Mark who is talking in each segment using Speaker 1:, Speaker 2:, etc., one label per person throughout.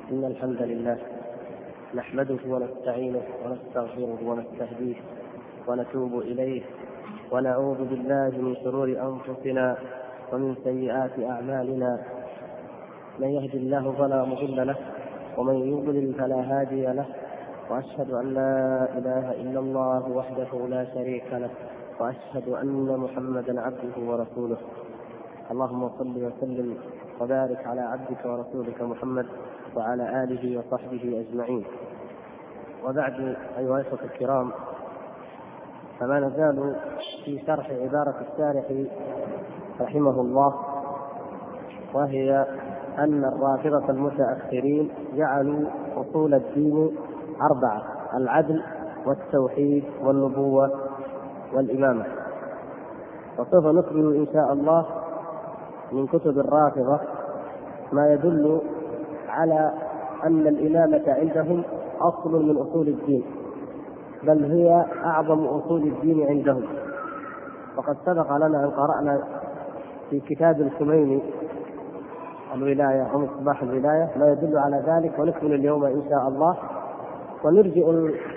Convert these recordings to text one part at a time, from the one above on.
Speaker 1: إن الحمد لله نحمده ونستعينه ونستغفره ونستهديه ونتوب إليه ونعوذ بالله من شرور أنفسنا ومن سيئات أعمالنا. من يهد الله فلا مضل له ومن يضلل فلا هادي له، وأشهد أن لا إله إلا الله وحده لا شريك له، وأشهد أن محمدا عبده ورسوله. اللهم صل وسلم وبارك على عبدك ورسولك محمد وعلى آله وصحبه أجمعين. وبعد أيها الأخوة الكرام، فما نزال في شرح عبارة الشارح رحمه الله، وهي أن الرافضة المتأخرين جعلوا أصول الدين 4: العدل والتوحيد والنبوة والإمامة. وسوف نخبر إن شاء الله من كتب الرافضة ما يدل على أن الإمامة عندهم أصل من أصول الدين، بل هي أعظم أصول الدين عندهم. وقد سبق لنا أن قرأنا في كتاب الخميني الولاية أو مصباح الولاية ما يدل على ذلك، ونكمل اليوم إن شاء الله. ونرجع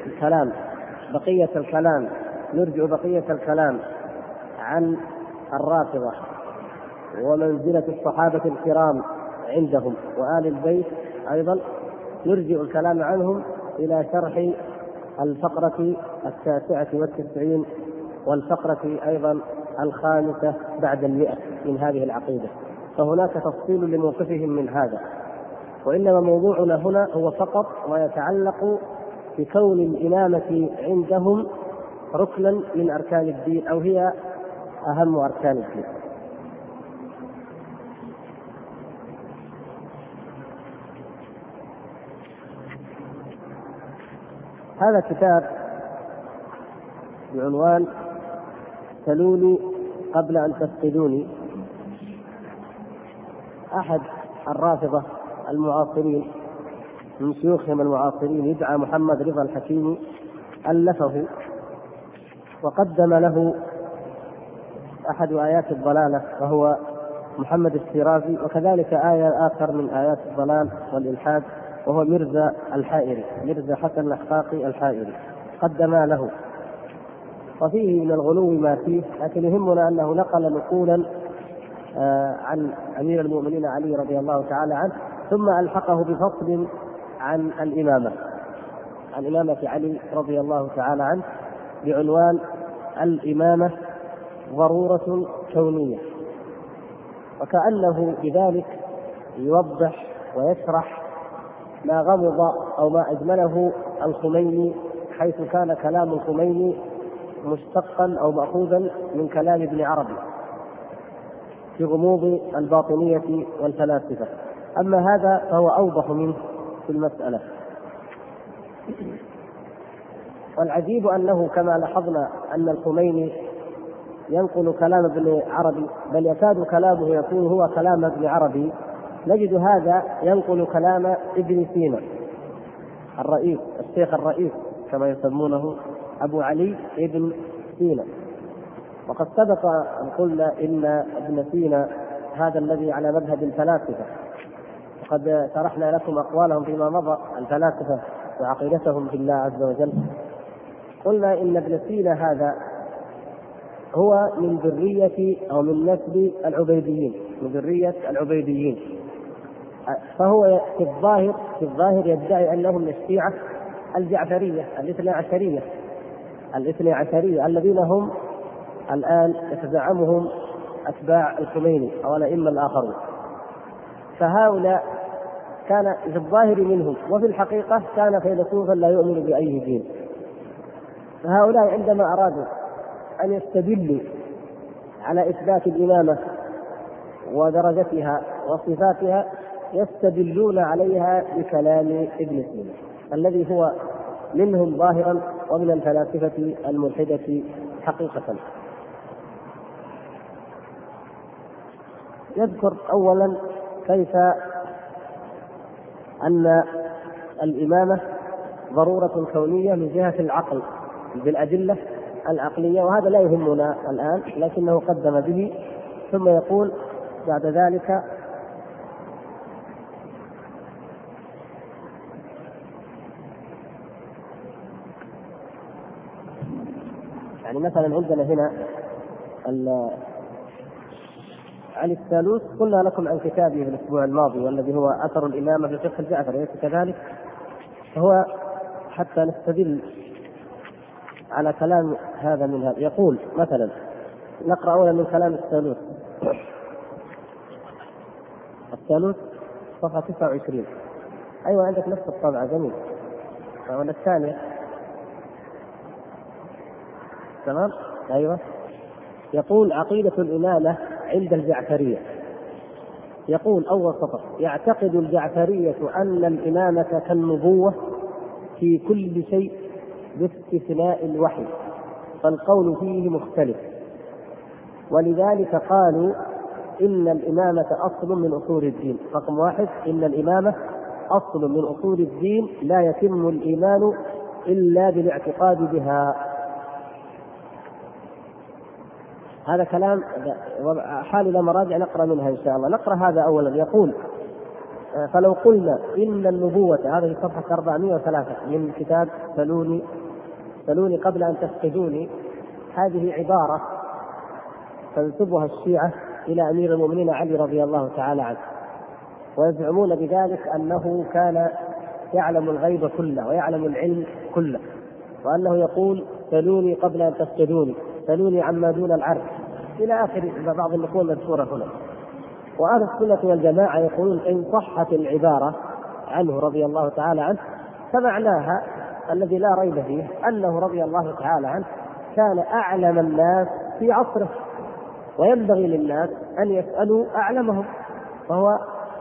Speaker 1: بقية الكلام عن الرافضة ومنزلة الصحابة الكرام عندهم وآل البيت، أيضا نرجع الكلام عنهم إلى شرح الفقرة 99 والفقرة أيضا 5 بعد 100 من هذه العقيدة، فهناك تفصيل لموقفهم من هذا. وإنما موضوعنا هنا هو فقط ما يتعلق بكون الإمامة عندهم ركنا من أركان الدين، أو هي أهم أركان الدين. هذا كتاب بعنوان سلوني قبل أن تفقدوني. أحد الرافضة المعاصرين من شيوخهم المعاصرين يدعى محمد رضا الحكيمي ألفه، وقدم له أحد آيات الضلالة وهو محمد الشيرازي، وكذلك آية آخر من آيات الضلال والإلحاد وهو مرزا الحائري، مرزا حسن الحقاقي الحائري، قدم له. وفيه من الغلو ما فيه، لكن يهمنا أنه نقل نقولا عن أمير المؤمنين علي رضي الله تعالى عنه، ثم ألحقه بفصل عن الإمامة، عن إمامة علي رضي الله تعالى عنه، بعنوان الإمامة ضرورة كونية. وكأنه بذلك يوضح ويشرح ما غمض أو ما أجمله الخميني، حيث كان كلام الخميني مشتقا أو مأخوذا من كلام ابن عربي في غموض الباطنية والفلاسفة. أما هذا فهو أوضح منه في المسألة. والعجيب أنه كما لاحظنا أن الخميني ينقل كلام ابن عربي، بل يكاد كلامه يكون هو كلام ابن عربي، نجد هذا ينقل كلام ابن سينا الرئيس، الشيخ الرئيس كما يسمونه، أبو علي ابن سينا. وقد سبق أن قلنا إن ابن سينا هذا الذي على مذهب الفلاسفة، وقد شرحنا لكم أقوالهم فيما مضى الفلاسفة وعقيدتهم بالله عز وجل. قلنا إن ابن سينا هذا هو من ذرية أو من نسل العبيديين، من ذرية العبيديين، فهو في الظاهر يدعي أنهم من الشيعة الجعفرية الاثني عشرية الذين هم الآن يتزعمهم أتباع الخميني أو الأئمة الآخرون. فهؤلاء كان في الظاهر منهم، وفي الحقيقة كان فيلسوفا لا يؤمن بأي دين. فهؤلاء عندما أرادوا أن يستدلوا على إثبات الإمامة ودرجتها وصفاتها، يستدلون عليها بكلام ابن سينا الذي هو منهم ظاهرا ومن الفلاسفة الملحدة حقيقة. يذكر أولا كيف أن الإمامة ضرورة كونية من جهة العقل بالأدلة العقلية، وهذا لا يهمنا الآن لكنه قدم به. ثم يقول بعد ذلك يعني مثلا عندنا هنا عن الثالوث قلنا لكم عن كتابه في الأسبوع الماضي والذي هو أثر الإمامة في فقه الجعفري، أليس كذلك؟ فهو حتى نستدل على كلام هذا من هذا. يقول مثلا، نقرأ أولا من كلام الثالوث، الثالوث صفحة 29. أيوة عندك نفس الطبعة، جميل. ولا الثانية؟ تمام، أيوة. يقول عقيدة الإمامة عند الجعفرية. يقول أول سطر: يعتقد الجعفرية أن الإمامة كالنبوة في كل شيء باستثناء الوحي، فالقول فيه مختلف، ولذلك قالوا إن الإمامة أصل من أصول الدين. رقم 1: إن الإمامة أصل من أصول الدين لا يتم الإيمان إلا بالاعتقاد بها. هذا كلام حال إلى مراجع نقرأ منها إن شاء الله. نقرأ هذا أولا. يقول: فلو قلنا إن النبوة، هذا في صفحة 403 من كتاب سلوني قبل أن تفقدوني. هذه عبارة تنسبها الشيعة إلى أمير المؤمنين علي رضي الله تعالى عنه، ويزعمون بذلك أنه كان يعلم الغيب كله ويعلم العلم كله، وأنه يقول: سلوني قبل أن تفقدوني، سلوني عما دون العرش، إلى آخر بعض النقول المذكورة هنا. وأهل السنة والجماعة يقولون إن صحت العبارة عنه رضي الله تعالى عنه فمعناها الذي لا ريب فيه أنه رضي الله تعالى عنه كان أعلم الناس في عصره، وينبغي للناس أن يسألوا أعلمهم. فهو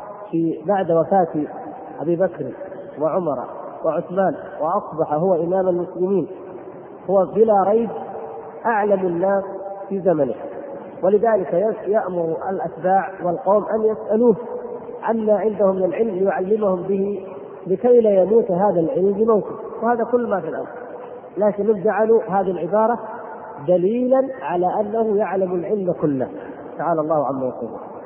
Speaker 1: بعد وفاة أبي بكر وعمر وعثمان وأصبح هو إمام المسلمين، هو بلا ريب أعلم الناس في زمنه، ولذلك يأمر الأتباع والقوم أن يسألوه عما عندهم من العلم ليعلمهم به لكي لا يموت هذا العلم بموته. وهذا كل ما في الأمر، لكن جعلوا هذه العبارة دليلا على أنه يعلم العلم كله، تعالى الله عما يقول.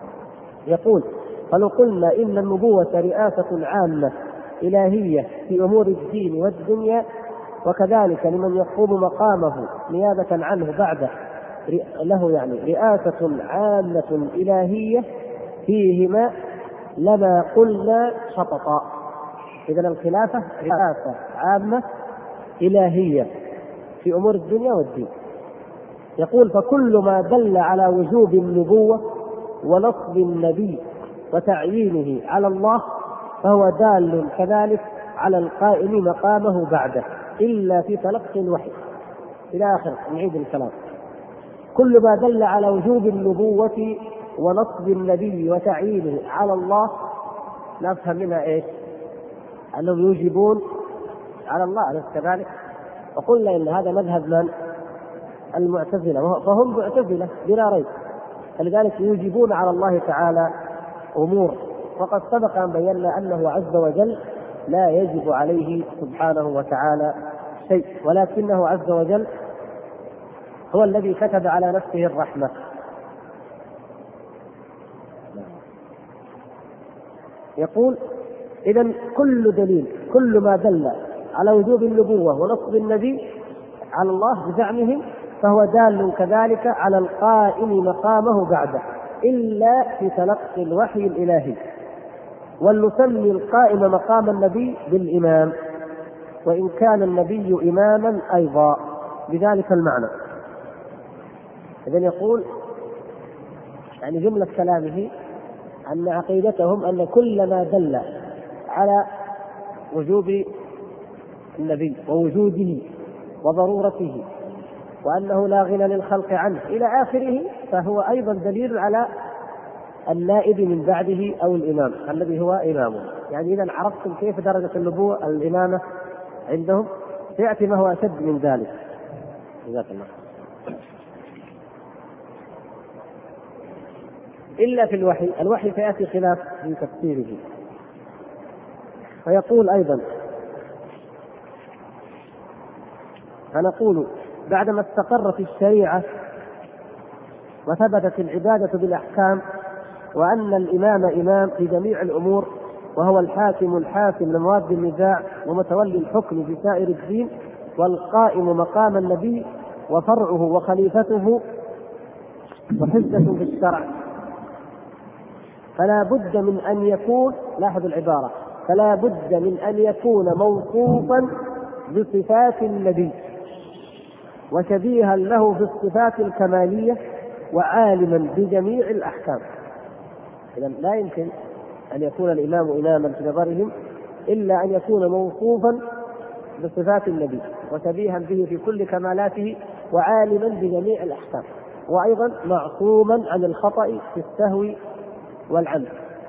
Speaker 1: يقول: فلو قلنا إن النبوة رئاسة عامة إلهية في أمور الدين والدنيا، وكذلك لمن يقوم مقامه نيابة عنه بعده له يعني رئاسة عامة إلهية فيهما، لما قلنا شططا. إذن الخلافة رئاسة عامة إلهية في أمور الدنيا والدين. يقول: فكل ما دل على وجوب النبوة ونصب النبي وتعيينه على الله فهو دال كذلك على القائم مقامه بعده إلا في تلقي الوحي. إلى آخر. نعيد الكلام: كل ما دل على وجوب النبوة ونصب النبي وتعيينه على الله، نفهم منها إيش؟ أنهم يوجبون على الله، أليس كذلك؟ وقلنا إن هذا مذهب من؟ المعتزلة، فهم معتزلة بلا ريب، فلذلك يوجبون على الله تعالى أمور، وقد سبق أن بينا أنه عز وجل لا يجب عليه سبحانه وتعالى شيء، ولكنه عز وجل هو الذي كتب على نفسه الرحمة. يقول: إذن كل دليل، كل ما دل على وجوب النبوة ونصب النبي على الله بزعمهم فهو دال كذلك على القائم مقامه بعده إلا في تلقي الوحي الإلهي. ولنسمي القائم مقام النبي بالإمام، وإن كان النبي إماما أيضا بذلك المعنى. إذن يقول يعني جملة كلامه أن عقيدتهم أن كل ما دل على وجوب النبي ووجوده وضرورته وأنه لا غنى للخلق عنه إلى آخره فهو أيضا دليل على النائب من بعده أو الإمام الذي هو إمامه. يعني إذا عرفتم كيف درجة النبوة الإمامة عندهم، سيأتي ما هو أشد من ذلك. جزاك الله. إلا في الوحي سيأتي خلاف في تفسيره. فيقول أيضا: فنقول بعدما استقرت الشريعة وثبتت العبادة بالأحكام وأن الإمام إمام في جميع الأمور وهو الحاكم الحاكم لمواد النزاع ومتولي الحكم في سائر الدين والقائم مقام النبي، وفرعه وخليفته وحجة في الشرع، فلا بد من أن يكون، لاحظ العبارة، فلا بد من أن يكون موصوفا بصفات النبي وشبيها له في الصفات الكمالية وعالما بجميع الأحكام. إذن لا يمكن أن يكون الإمام إماما في نظرهم إلا أن يكون موصوفا بصفات النبي وشبيها به في كل كمالاته وعالما بجميع الأحكام، وأيضا معصوما عن الخطأ في السهو والعمد.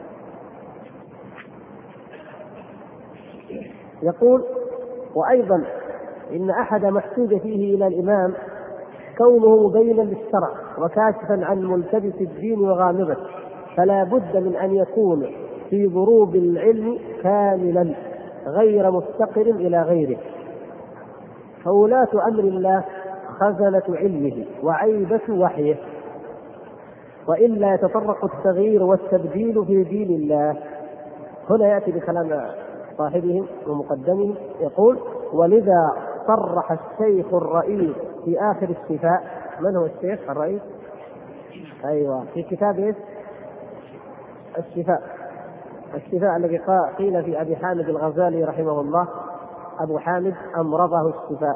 Speaker 1: يقول: وأيضا إن أحد ما احتاج فيه إلى الإمام كونه مبينا للشرع وكاشفا عن ملتبس الدين وغامضه، فلا بد من أن يكون في ضروب العلم كاملا غير مفتقر إلى غيره، فولاة أمر الله خزنة علمه وعيبة وحيه، وإلا يتطرق التغيير والتبديل في دين الله. هنا يأتي بكلام صاحبهم ومقدمهم، يقول: ولذا صرح الشيخ الرئيس في آخر الشفاء. من هو الشيخ الرئيس؟ أيوة، في كتابه الشفاء الذي قيل في أبي حامد الغزالي رحمه الله: أبو حامد أمرضه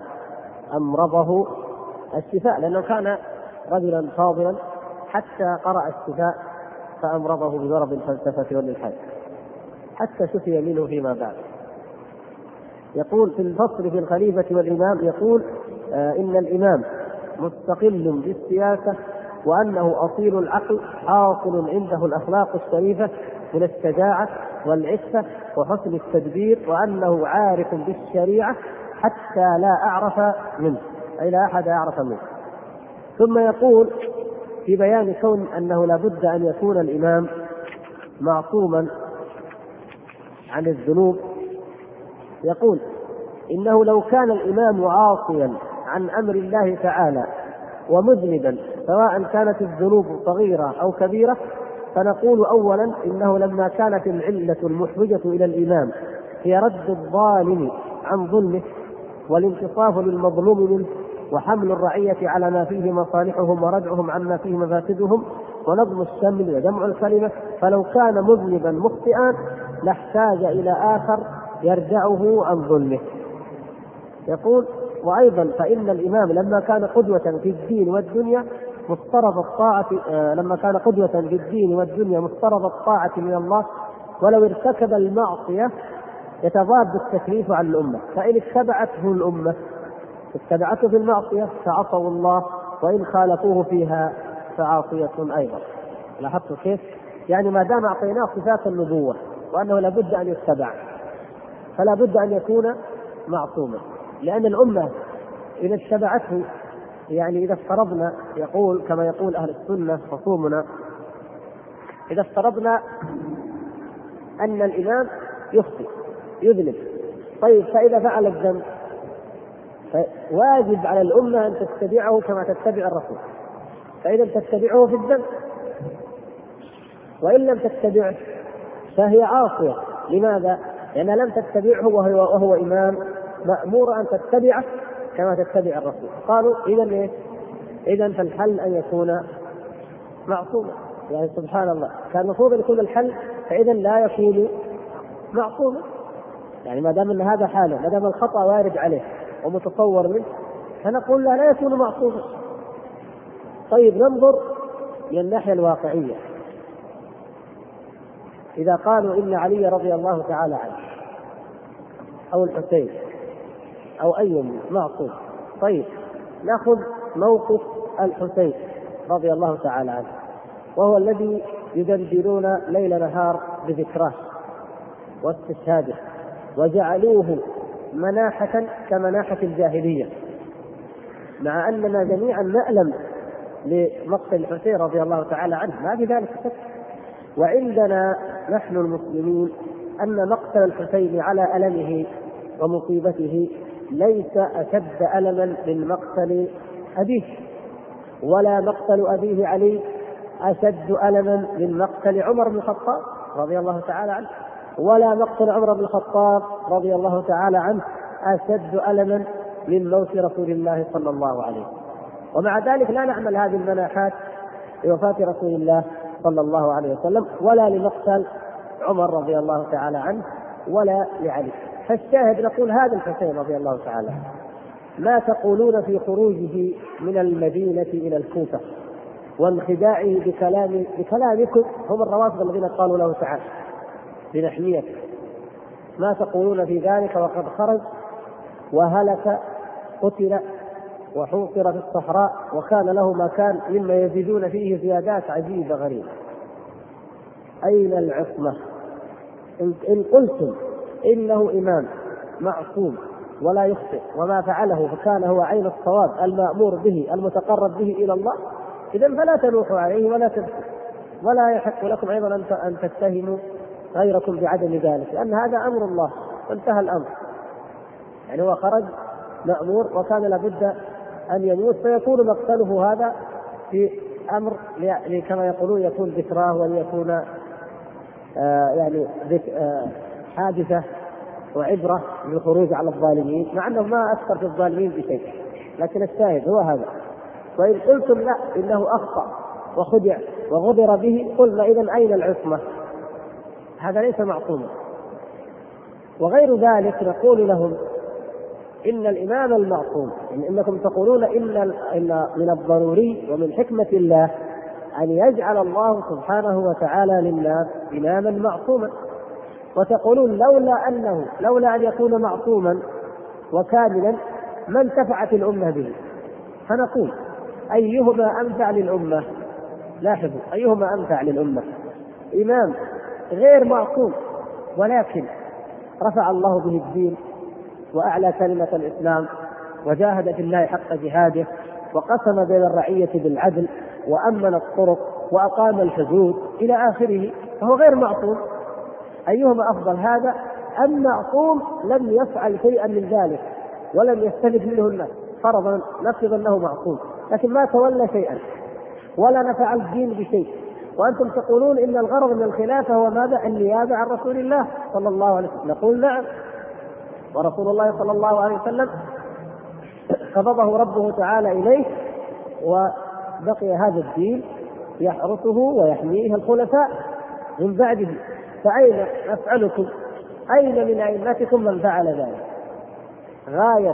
Speaker 1: الشفاء لأنه كان رجلا فاضلا حتى قرأ الشفاء فأمرضه بضرب الفلسفة والإلحاد حتى شفي منه فيما بعد. يقول في الفصل في الخليفة والإمام، يقول: إن الإمام مستقل بالسياسة، وأنه أصيل العقل حاصل عنده الأخلاق الشريفة من الشجاعة والعفة وحسن التدبير، وأنه عارف بالشريعة حتى لا أعرف منه، أي لا أحد أعرف منه. ثم يقول في بيان كون أنه لا بد أن يكون الإمام معصوما عن الذنوب، يقول: إنه لو كان الإمام عاصيا عن أمر الله تعالى ومذنبا سواء كانت الذنوب صغيرة أو كبيرة، فنقول أولا إنه لما كانت العلة المحوجة إلى الإمام هي رد الظالم عن ظلمه والانتصاف للمظلوم منه وحمل الرعية على ما فيه مصالحهم وردعهم عما فيه مفاسدهم ونظم الشمل وجمع الكلمة، فلو كان مذنبا مخطئا لاحتاج إلى آخر يرجعه عن ظلمه. يقول: وأيضا فإن الإمام لما كان قدوة في الدين والدنيا مفترض الطاعة من الله، ولو ارتكب المعصية يتضاد التكليف عن الأمة، فإن اتبعته في المعصية فعصوا الله، وإن خالفوه فيها فعاصية أيضا. لاحظتوا كيف؟ يعني ما دام أعطيناه صفات النبوة وأنه لابد أن يتبع، فلا بد أن يكون معصوما، لأن الأمة إذا اتبعته، يعني إذا افترضنا، يقول كما يقول أهل السنة خصومنا، إذا افترضنا أن الإمام يخطئ يذنب، طيب فإذا فعل الذنب واجب على الأمة أن تتبعه كما تتبع الرسول، فإذا تتبعه في الذنب، وإن لم تتبعه فهي عاصية. لماذا؟ لأنها لم تتبعه وهو إمام مأمور أن تتبعه كما تتبع الرسول. قالوا إذن فالحل أن يكون معصوما. يعني سبحان الله، كان المفروض أن يكون الحل، فإذا لا يكون معصوما. يعني ما دام أن هذا حاله، ما دام الخطأ وارد عليه ومتصور منه، فنقول لا يكون معصوما. طيب ننظر من الناحية الواقعية، إذا قالوا إن علي رضي الله تعالى عنه أو الحسين أو أي معصوم، طيب نأخذ موقف الحسين رضي الله تعالى عنه، وهو الذي يدندنون ليل نهار بذكراه واستشهاده، وجعلوه مناحة كمناحة الجاهلية، مع أننا جميعا نألم لمقتل الحسين رضي الله تعالى عنه، ما في ذلك شك. وعندنا نحن المسلمين أن مقتل الحسين على ألمه ومصيبته ليس أشد ألما من مقتل أبيه، ولا مقتل أبيه علي أشد ألما من مقتل عمر بن الخطاب رضي الله تعالى عنه، ولا مقتل عمر بن الخطاب رضي الله تعالى عنه أشد ألما من موت رسول الله صلى الله عليه وسلم. ومع ذلك لا نعمل هذه المناحات لوفاة رسول الله صلى الله عليه وسلم ولا لمقتل عمر رضي الله تعالى عنه ولا لعلي. فالشاهد نقول هذا الحسين رضي الله تعالى عنه ما تقولون في خروجه من المدينة إلى الكوفة وانخداعه بكلامكم؟ هم الروافض الذين قالوا له تعالى بنحمية، ما تقولون في ذلك وقد خرج وهلك قتل وحوصر في الصحراء وكان له ما كان مما يزيدون فيه زيادات عجيبة غريبة. أين العصمة؟ إن قلتم إنه إمام معصوم ولا يخطئ وما فعله فكان هو عين الصواب المأمور به المتقرب به إلى الله، إذن فلا تنوحوا عليه ولا تبكوا، ولا يحق لكم أيضا أن تتهموا غيركم بعدم ذلك، لأن هذا أمر الله وانتهى الأمر. يعني هو خرج مأمور وكان لابد أن يموت، فيكون مقتله هذا في أمر كما يقولون يكون ذكراه وليكون حادثة وعبرة بالخروج على الظالمين، مع أنه ما أثر في الظالمين بشيء، لكن الشاهد هو هذا. وإن قلتم لا إنه أخطأ وخدع وغدر به قلنا إذن أين العصمة؟ هذا ليس معصوما. وغير ذلك نقول لهم إن الإمام المعصوم، إنكم تقولون إن من الضروري ومن حكمة الله أن يجعل الله سبحانه وتعالى للناس إماما معصوما، وتقولون لولا أن يكون معصوما وكاملا ما انتفعت الأمة به. فنقول أيهما أنفع للأمة؟ لاحظوا أيهما أنفع للأمة؟ إمام غير معصوم ولكن رفع الله به الدين وأعلى كلمة الإسلام وجاهد في الله حق جهاده وقسم بين الرعية بالعدل وأمن الطرق وأقام الحدود إلى آخره، فهو غير معصوم. أيهما أفضل، هذا أم معصوم لم يفعل شيئا من ذلك ولم يستفد منه الناس؟ فرضا نفرض أنه معصوم لكن ما تولى شيئا ولا نفع الدين بشيء، وأنتم تقولون إن الغرض من الخلافة هو ماذا؟ النيابة عن رسول الله صلى الله عليه وسلم. نقول نعم، ورسول الله صلى الله عليه وسلم قبضه ربه تعالى إليه وبقي هذا الدين يحرسه ويحميه الخلفاء من بعده، فأين أفعلكم؟ أين من أئمتكم من فعل ذلك؟ غاية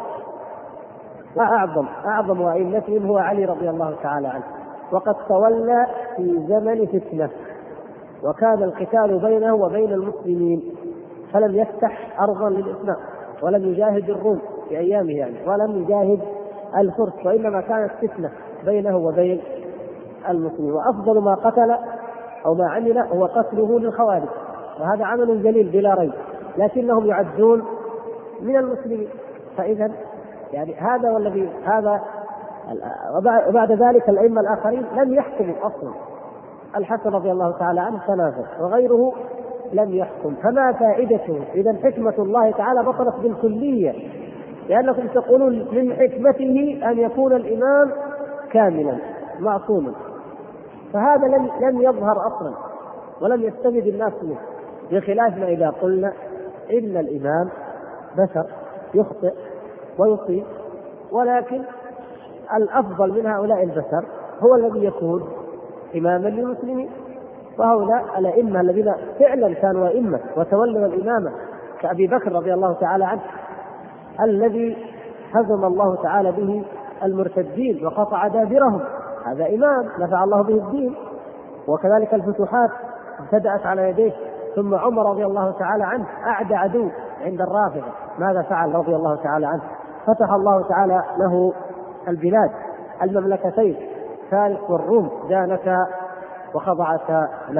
Speaker 1: وأعظم أئمتهم هو علي رضي الله تعالى عنه، وقد تولى في زمن فتنة وكان القتال بينه وبين المسلمين، فلم يفتح أرضا للإسلام ولم يجاهد الروم في أيامه ولم يجاهد الفرس، وإنما كانت فتنة بينه وبين المسلمين. وأفضل ما قتل أو ما عمل هو قتله للخوارج، وهذا عمل جليل بلا ريب، لكنهم يعدون من المسلمين. فإذا هذا والذي هذا. وبعد ذلك الأئمة الآخرين لم يحكموا أصلا، الحسن رضي الله تعالى عنه تنازل وغيره لم يحكم، فما فائدته؟ إذا حكمة الله تعالى بطلت بالكلية، لأنكم تقولون من حكمته أن يكون الإمام كاملا معصوما، فهذا لم يظهر أصلا ولم يستفد الناس منه، بخلاف ما إذا قلنا إن الإمام بشر يخطئ ويصيب، ولكن الأفضل من هؤلاء البشر هو الذي يكون إماما للمسلمين. وهؤلاء الأئمة الذين فعلا كانوا أئمة وتولوا الإمامة كأبي بكر رضي الله تعالى عنه الذي هزم الله تعالى به المرتدين وقطع دابرهم، هذا إمام نفع الله به الدين. وكذلك الفتوحات ابتدأت على يديه. ثم عمر رضي الله تعالى عنه أعدى عدو عند الرافضة، ماذا فعل رضي الله تعالى عنه؟ فتح الله تعالى له البلاد، المملكتين فارس والروم دانتا وخضعتا له.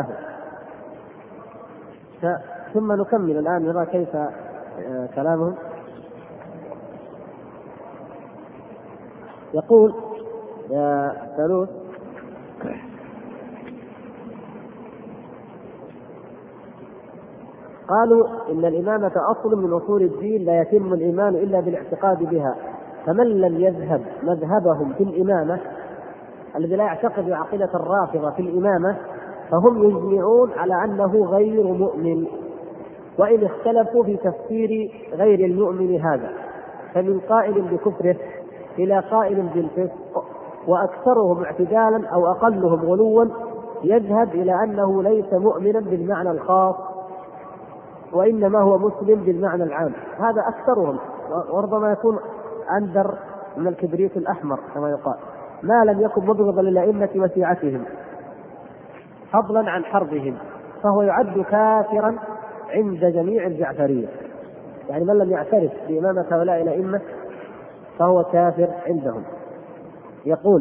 Speaker 1: ثم نكمل الآن نرى كيف كلامهم. يقول يا ثالوث: قالوا إن الإمامة أصل من أصول الدين لا يتم الإيمان إلا بالاعتقاد بها، فمن لم يذهب مذهبهم في الإمامة الذي لا يعتقد عقيدة الرافضة في الإمامة فهم يجمعون على أنه غير مؤمن، وإن اختلفوا في تفسير غير المؤمن هذا، فمن قائل بكفره إلى قائل بالفسق وأكثرهم اعتدالا أو أقلهم غلوا يذهب إلى أنه ليس مؤمنا بالمعنى الخاص وإنما هو مسلم بالمعنى العام. هذا أكثرهم، وربما يكون أندر من الكبريت الأحمر كما يقال، ما لم يكن مبغضا للأئمة وشيعتهم فضلا عن حربهم، فهو يعد كافرا عند جميع الجعفرية. يعني من لم يعترف بإمامة هؤلاء الأئمة فهو كافر عندهم. يقول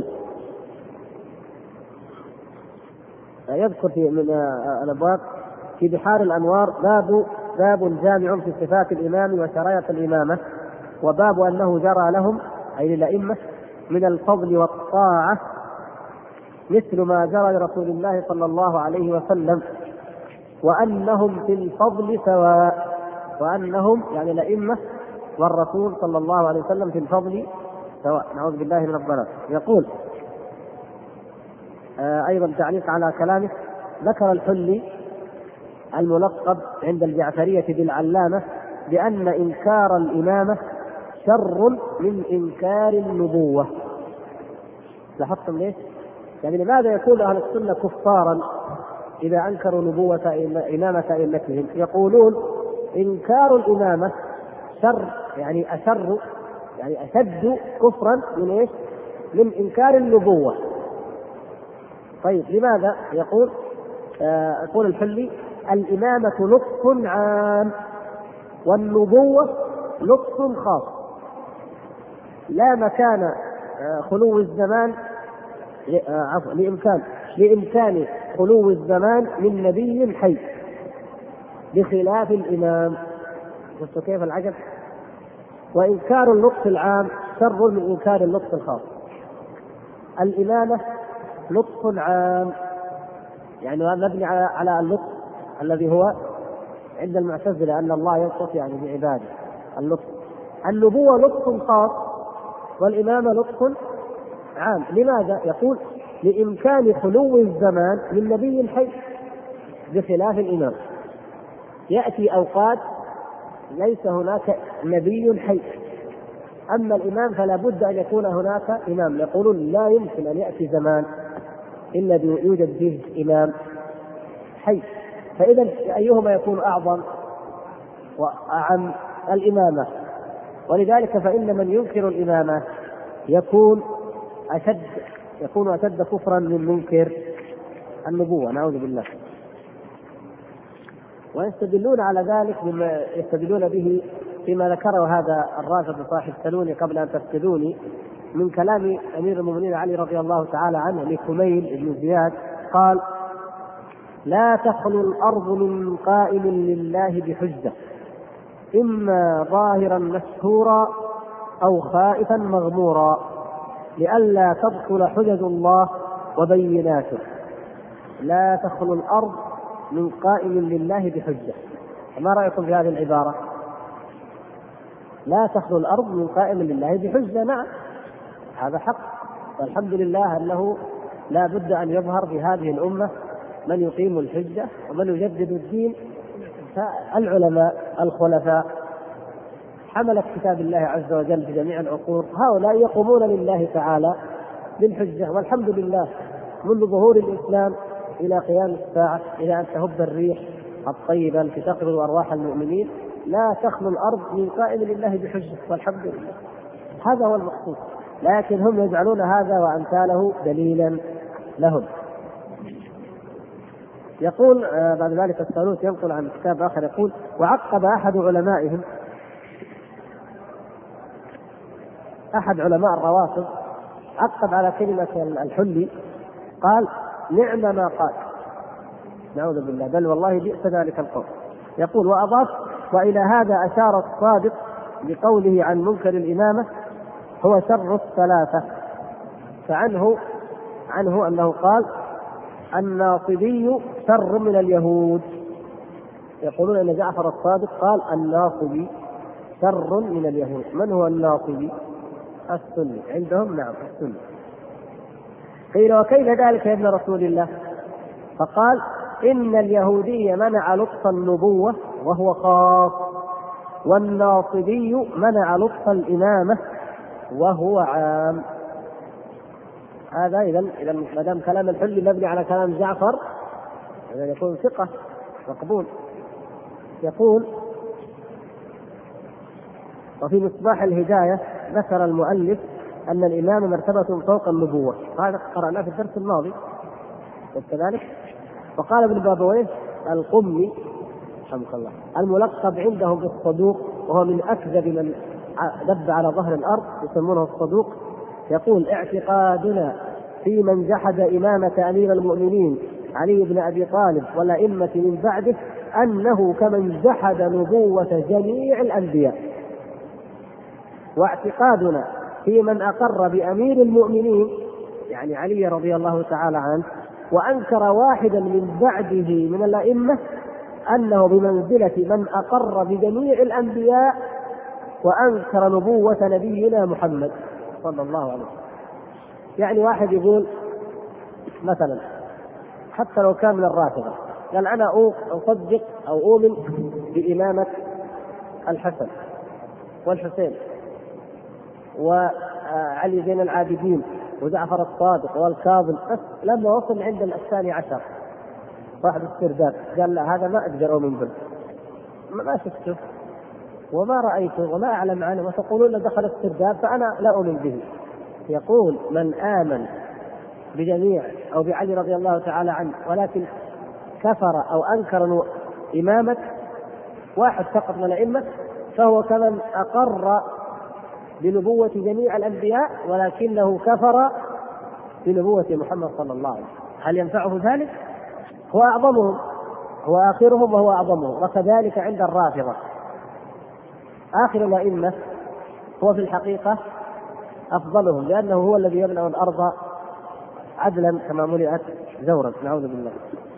Speaker 1: يذكر في من الأبواب في بحار الأنوار باب جامع في صفات الإمام وشرائط الإمامة، وباب أنه جرى لهم أي للأئمة من الفضل والطاعة مثل ما جرى لرسول الله صلى الله عليه وسلم، وأنهم في الفضل سواء، وأنهم يعني الأئمة والرسول صلى الله عليه وسلم في الفضل سواء، نعوذ بالله من الضلال. يقول أيضا تعليق على كلامه، ذكر الحلي الملقب عند الجعفرية بالعلامة بأن إنكار الإمامة شر من إنكار النبوة. لاحظتم ليش؟ يعني لماذا يكون أهل السنة كفارا إذا أنكروا نبوة إمامة أئمتهم؟ يقولون إنكار الإمامة شر، يعني أشر، يعني أشد كفرا من إيش؟ من إنكار النبوة. طيب لماذا؟ يقول الحلي الإمامة لطف عام والنبوة لطف خاص، لا مكان خلو الزمان لإمكان خلو الزمان من نبي حي بخلاف الإمام. شفتوا كيف العجب؟ وإنكار اللطف العام شر من إنكار اللطف الخاص. الإمامة لطف عام، يعني مبني على اللطف الذي هو عند المعتزلة أن الله يلطف يعني بعباده اللطف. النبوة لطف خاص والإمامة لطف عام. لماذا؟ يقول لإمكان خلو الزمان من نبي حي بخلاف الإمام. يأتي أوقات ليس هناك نبي حي، أما الإمام فلا بد أن يكون هناك إمام. يقولون لا يمكن أن يأتي زمان إلا يوجد فيه إمام حي، فإذا أيهما يكون أعظم وأعم؟ الإمامة. ولذلك فإن من ينكر الإمامة يكون أشد كفرا من منكر النبوة، نعوذ بالله. ويستدلون على ذلك بما يستدلون به فيما ذكره هذا الرافض صاحب سلوني قبل أن تفقدوني من كلام أمير المؤمنين علي رضي الله تعالى عنه لكميل بن زياد قال: لا تخلو الأرض من قائم لله بحجة، إما ظاهرا مشهورا أو خائفا مغمورا، لئلا تبطل حجج الله وبيناته. لا تخلو الأرض من قائم لله بحجة. ما رأيكم في هذه العبارة؟ لا تخلو الأرض من قائم لله بحجة. نعم، هذا حق، والحمد لله أنه لا بد أن يظهر في هذه الأمة من يقيم الحجة ومن يجدد الدين. العلماء الخلفاء حملة كتاب الله عز وجل في جميع العصور، هؤلاء يقومون لله تعالى بالحجة، والحمد لله منذ ظهور الإسلام إلى قيام الساعة إلى أن تهب الريح الطيبة التي تقبض أرواح المؤمنين لا تخلو الأرض من قائم لله بحجة، والحمد لله. هذا هو المقصود، لكن هم يجعلون هذا وأمثاله دليلا لهم. يقول بعد ذلك السالوت ينقل عن كتاب آخر يقول: وعقب أحد علماء الروافض عقب على كلمة الحلي قال: نعم ما قال، نعوذ بالله، بل والله بئس ذلك القول. يقول: وأضاف: وإلى هذا أشار الصادق بقوله عن منكر الإمامة هو شر الثلاثة. فعنه أنه قال: الناصبي شر من اليهود. يقولون أن جعفر الصادق قال الناصبي شر من اليهود. من هو الناصبي؟ السني عندهم، نعم السني. قيل: وكيف ذلك يا ابن رسول الله؟ فقال: إن اليهودي منع لطف النبوة وهو خاص، والناصبي منع لطف الإمامة وهو عام. هذا إذا ما دام كلام الحلي مبني على كلام جعفر إذا يكون ثقة مقبول. يقول: وفي مصباح الهداية ذكر المؤلف أن الإمام مرتبة فوق النبوة، هذا قرأناه في الدرس الماضي وكذلك. وقال ابن بابويه القمي رحمه الله الملقب عندهم بالصدوق، وهو من أكذب من دب على ظهر الأرض، يسمونه الصدوق، يقول: اعتقادنا في من جحد إمامة أمير المؤمنين علي بن أبي طالب والأئمة من بعده أنه كمن جحد نبوة جميع الأنبياء، واعتقادنا في من أقر بأمير المؤمنين يعني علي رضي الله تعالى عنه وأنكر واحدا من بعده من الأئمة أنه بمنزلة من أقر بجميع الأنبياء وأنكر نبوة نبينا محمد صلى الله عليه وسلم. يعني واحد يقول مثلا حتى لو كان من الرافضة قال: أنا أصدق أو أؤمن بإمامة الحسن والحسين وعلي زين العابدين وجعفر الصادق والكاظم، بس لما وصل عند الثاني عشر صاحب السرداب قال: لا، هذا ما أقدر أؤمن به، ما شفته وما رأيته وما أعلم عنه، وتقولون دخل السرداب فأنا لا أؤمن به. يقول: من آمن بجميع أو بعلي رضي الله تعالى عنه ولكن كفر أو أنكر إمامة واحد فقط من الأئمة فهو كمن أقر بنبوة جميع الأنبياء ولكنه كفر بنبوة محمد صلى الله عليه وسلم. هل ينفعه ذلك؟ هو أعظمهم، هو آخرهم وهو أعظمهم. وكذلك عند الرافضة آخر الأئمة هو في الحقيقة أفضلهم، لأنه هو الذي يملأ الأرض عدلا كما ملئت زورا، نعوذ بالله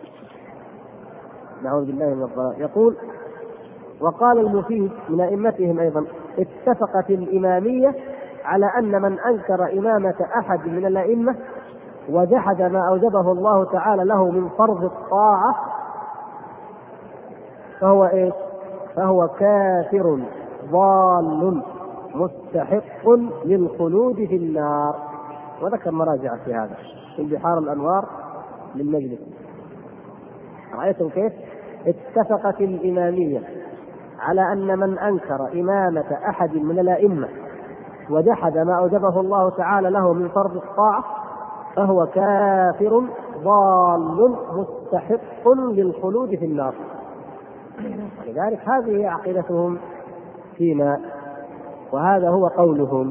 Speaker 1: من الضلال. يقول: وقال المفيد من أئمتهم أيضا: اتفقت الإمامية على أن من أنكر إمامة أحد من الأئمة وجحد ما أوجبه الله تعالى له من فرض الطاعة فهو كافر ضال مستحق للخلود في النار. وذكر مراجع في هذا في بحار الأنوار للمجلس. رأيتم كيف اتفقت الإمامية على أن من أنكر إمامة أحد من الأئمة وجحد ما أوجبه الله تعالى له من فرض الطاعة فهو كافر ضال مستحق للخلود في النار. لذلك هذه عقيدتهم فينا، وهذا هو قولهم.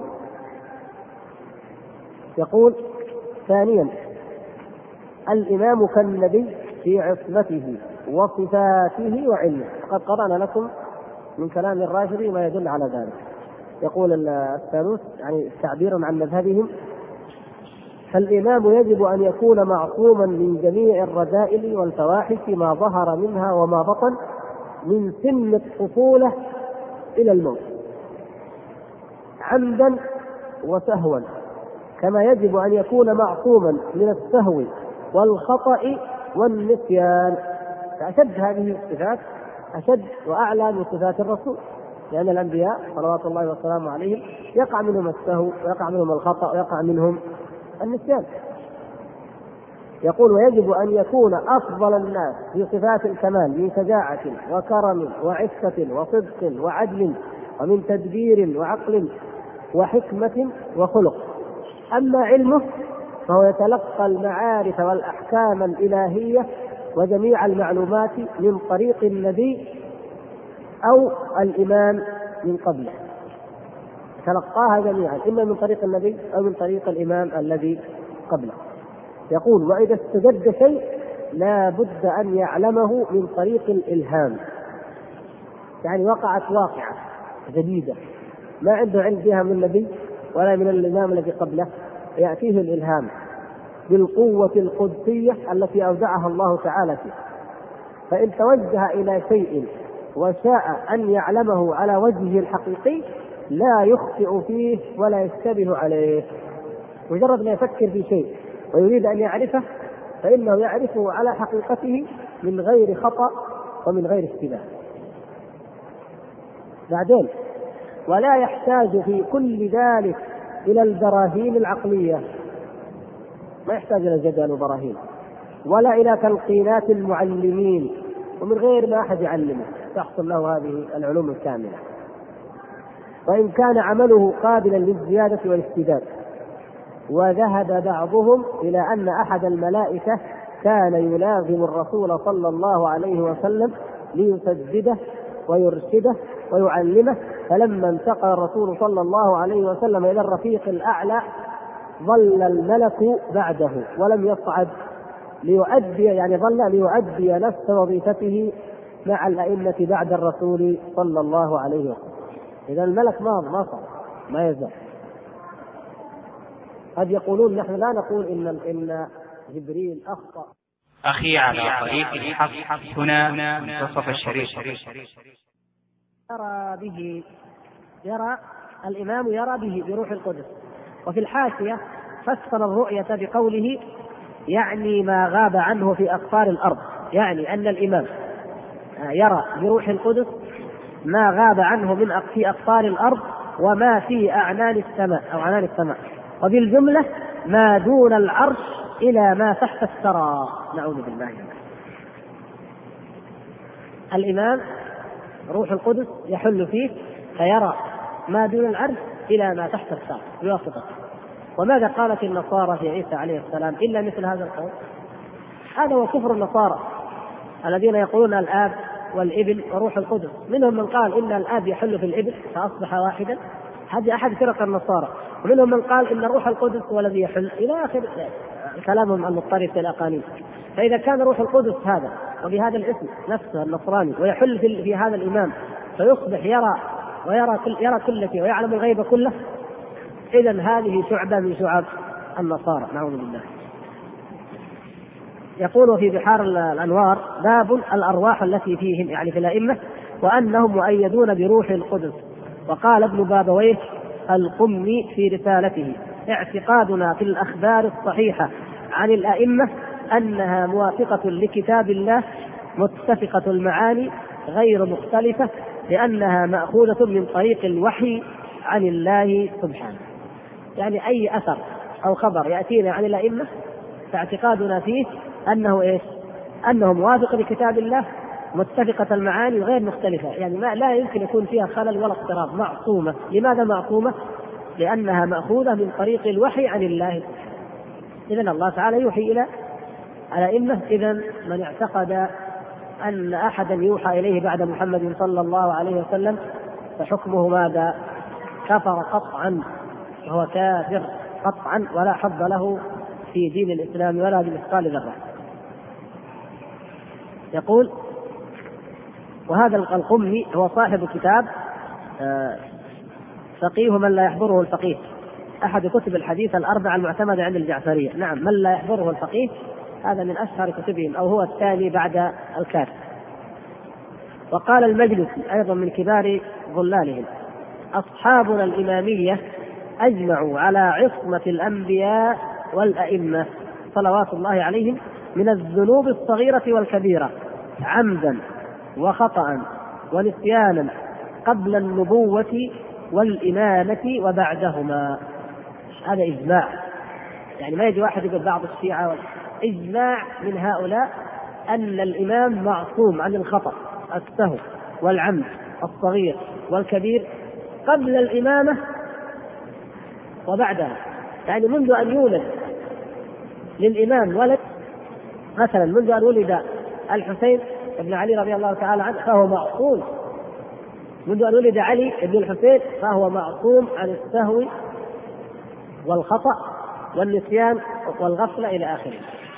Speaker 1: يقول: ثانيا: الإمام كالنبي في عصمته وصفاته وعلمه. قد قرأنا لكم من كلام الراشدي ما يدل على ذلك. يقول الثالوث يعني تعبيرا عن مذهبهم: فالإمام يجب أن يكون معصوما من جميع الرذائل والفواحش ما ظهر منها وما بطن من سن الطفولة إلى الموت عمدا وسهوا، كما يجب أن يكون معصوما من السهو والخطأ والنسيان. فأشد هذه الصفات أشد وأعلى من صفات الرسول، لأن الأنبياء صلوات الله وسلامه عليهم يقع منهم السهو ويقع منهم الخطأ ويقع منهم النسيان. يقول: ويجب أن يكون أفضل الناس في صفات الكمال من شجاعة وكرم وعفة وصدق وعدل ومن تدبير وعقل وحكمة وخلق. أما علمه فهو يتلقى المعارف والأحكام الإلهية وجميع المعلومات من طريق النبي أو الإمام من قبله، تلقاها جميعا إما من طريق النبي أو من طريق الإمام الذي قبله. يقول: وإذا استجد شيء لا بد أن يعلمه من طريق الإلهام، يعني وقعت واقعة جديدة ما عنده علم بها من النبي ولا من الإمام الذي قبله، يأتيه الإلهام بالقوة القدسية التي أودعها الله تعالى فيه، فإن توجه إلى شيء وشاء أن يعلمه على وجهه الحقيقي لا يخطئ فيه ولا يشتبه عليه. مجرد ما يفكر في شيء ويريد أن يعرفه فإنه يعرفه على حقيقته من غير خطأ ومن غير اشتباه. بعدين: ولا يحتاج في كل ذلك إلى البراهين العقلية،
Speaker 2: ما يحتاج إلى جدل وبراهين ولا إلى تلقينات المعلمين، ومن غير ما أحد يعلمه تحصل له هذه العلوم الكاملة. وإن كان عمله قابلا للزيادة والازدياد. وذهب بعضهم إلى أن أحد الملائكة كان يلازم الرسول صلى الله عليه وسلم ليسدده ويرشده ويعلمه، فلما انتقل الرسول صلى الله عليه وسلم إلى الرفيق الأعلى ظل الملك بعده ولم يصعد ليؤدي، يعني ظل ليؤدي نفس وظيفته مع الأئمة بعد الرسول صلى الله عليه وسلم. إذا الملك ما صعد، ما يزال. قد يقولون نحن لا نقول إن جبريل أخطأ.
Speaker 3: أخي على طريق الحق هنا منتصف الشريط.
Speaker 2: يرى الإمام يرى به بروح القدس. وفي الحاشية فسر الرؤية بقوله يعني ما غاب عنه في أقطار الأرض، يعني أن الإمام يرى بروح القدس ما غاب عنه في أقطار الأرض وما في أعنان السماء أو عنان السماء، وبالجملة ما دون العرش إلى ما تحت الثرى. نعوذ بالله. الإمام روح القدس يحل فيه فيرى ما دون العرش إلى ما تحت الثرى بواسطته. وماذا قالت النصارى في عيسى عليه السلام إلا مثل هذا القول؟ هذا هو كفر النصارى الذين يقولون الآب والابن وروح القدس. منهم من قال إن الآب يحل في الابن فأصبح واحدا، هذه أحد فرق النصارى. ومنهم من قال إن روح القدس هو الذي يحل، إلى آخر كلامهم المضطرب في الأقانيم. فإذا كان روح القدس هذا وبهذا الاسم نفسه النصراني ويحل في هذا الإمام فيصبح يرى كل شيء ويعلم الغيب كله، إذن هذه شعبة من شعب النصارى، نعوذ بالله. يقول في بحار الأنوار باب الأرواح التي فيهم، يعني في الأئمة، وأنهم مؤيدون بروح القدس. وقال ابن بابويه القمي في رسالته اعتقادنا في الأخبار الصحيحة عن الأئمة أنها موافقة لكتاب الله متفقة المعاني غير مختلفة، لأنها مأخوذة من طريق الوحي عن الله سبحانه. يعني أي أثر أو خبر يأتينا عن الأئمة فاعتقادنا فيه أنه موافق لكتاب الله متفقة المعاني غير مختلفة، يعني لا يمكن يكون فيها خلل ولا اضطراب، معصومة. لماذا معصومة؟ لأنها مأخوذة من طريق الوحي عن الله. إذن الله تعالى يوحي إلى الأئمة. إذن من اعتقد أن أحدا يوحى إليه بعد محمد صلى الله عليه وسلم فحكمه ماذا؟ كفر قطعا، وهو كافر قطعا ولا حظ له في دين الإسلام ولا بمثقال ذرة. يقول وهذا القمي هو صاحب كتاب فقيه من لا يحضره الفقيه، أحد كتب الحديث الأربعة المعتمدة عند الجعفرية. نعم، من لا يحضره الفقيه هذا من أشهر كتبهم، أو هو الثاني بعد الكافي. وقال المجلسي أيضا من كبار ظلالهم أصحابنا الإمامية أجمعوا على عصمة الأنبياء والأئمة صلوات الله عليهم من الذنوب الصغيرة والكبيرة عمدا وخطأ ونسيانا قبل النبوة والإمامة وبعدهما. هذا إجماع، يعني ما يجي واحد يقول بعض الشيعة، إجماع من هؤلاء أن الإمام معصوم عن الخطأ السهو والعمد الصغير والكبير قبل الإمامة وبعدها. يعني منذ أن يولد للإمام ولد، مثلا منذ أن ولد الحسين بن علي رضي الله تعالى عنه فهو معصوم، منذ أن ولد علي بن الحسين فهو معصوم عن السهو والخطأ والنسيان والغفلة إلى آخره.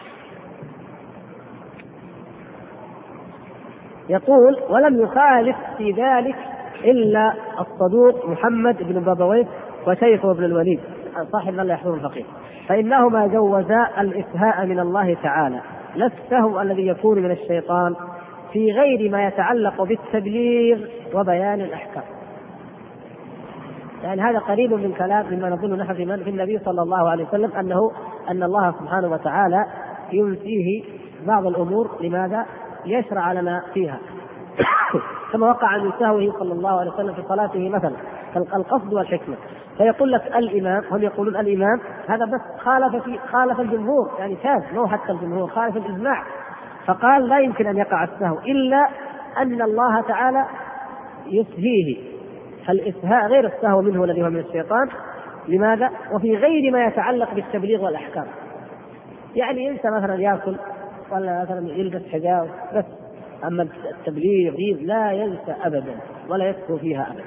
Speaker 2: يقول ولم يخالف في ذلك إلا الصدوق محمد بن بابويه وشيخه ابن الوليد صاحب من لا يحضر الفقيه، فإنهما جوزا الإسهاء من الله تعالى لا السهو الذي يكون من الشيطان في غير ما يتعلق بالتبليغ وبيان الأحكام. يعني هذا قريب من كلام مما نظن نحن في النبي صلى الله عليه وسلم أن الله سبحانه وتعالى ينسيه بعض الأمور. لماذا؟ يشرع لنا فيها كما وقع عن سهوه صلى الله عليه وسلم في صلاته مثلا، القصد والحكمة. فيقول لك الإمام، هم يقولون الإمام هذا بس خالف الجمهور، يعني شاذ، مو حتى الجمهور، خالف الإجماع. فقال لا يمكن أن يقع السهو إلا أن الله تعالى يسهيه، الإسهاء غير السهو منه الذي هو من الشيطان. لماذا؟ وفي غير ما يتعلق بالتبليغ والأحكام، يعني ينسى مثلا يأكل ولا مثلا يلبس حجاب بس، أما التبليغ لا ينسى أبدا ولا يسهو فيها أبدا.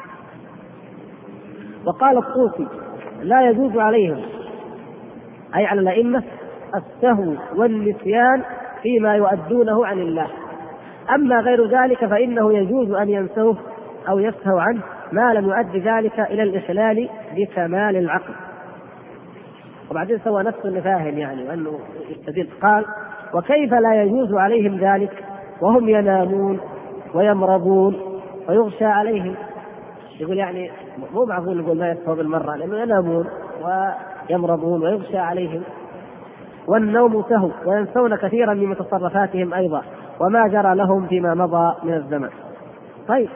Speaker 2: وقال الطوسي لا يجوز عليهم، أي على الأئمة، السهو والنسيان فيما يؤدونه عن الله، أما غير ذلك فإنه يجوز أن ينسوه أو يسهو عنه ما لم يؤدي ذلك إلى الإخلال بكمال العقل. وبعدين سوى نفسه انه فاهم يعني وانه يستدل، قال وكيف لا يجوز عليهم ذلك وهم ينامون ويمرضون ويغشى عليهم. يقول يعني مو معقول نقول ما يسهو بالمرة، لأنه ينامون ويمرضون ويغشى عليهم، والنوم سهو، وينسون كثيرا من تصرفاتهم أيضا وما جرى لهم فيما مضى من الزمن. طيب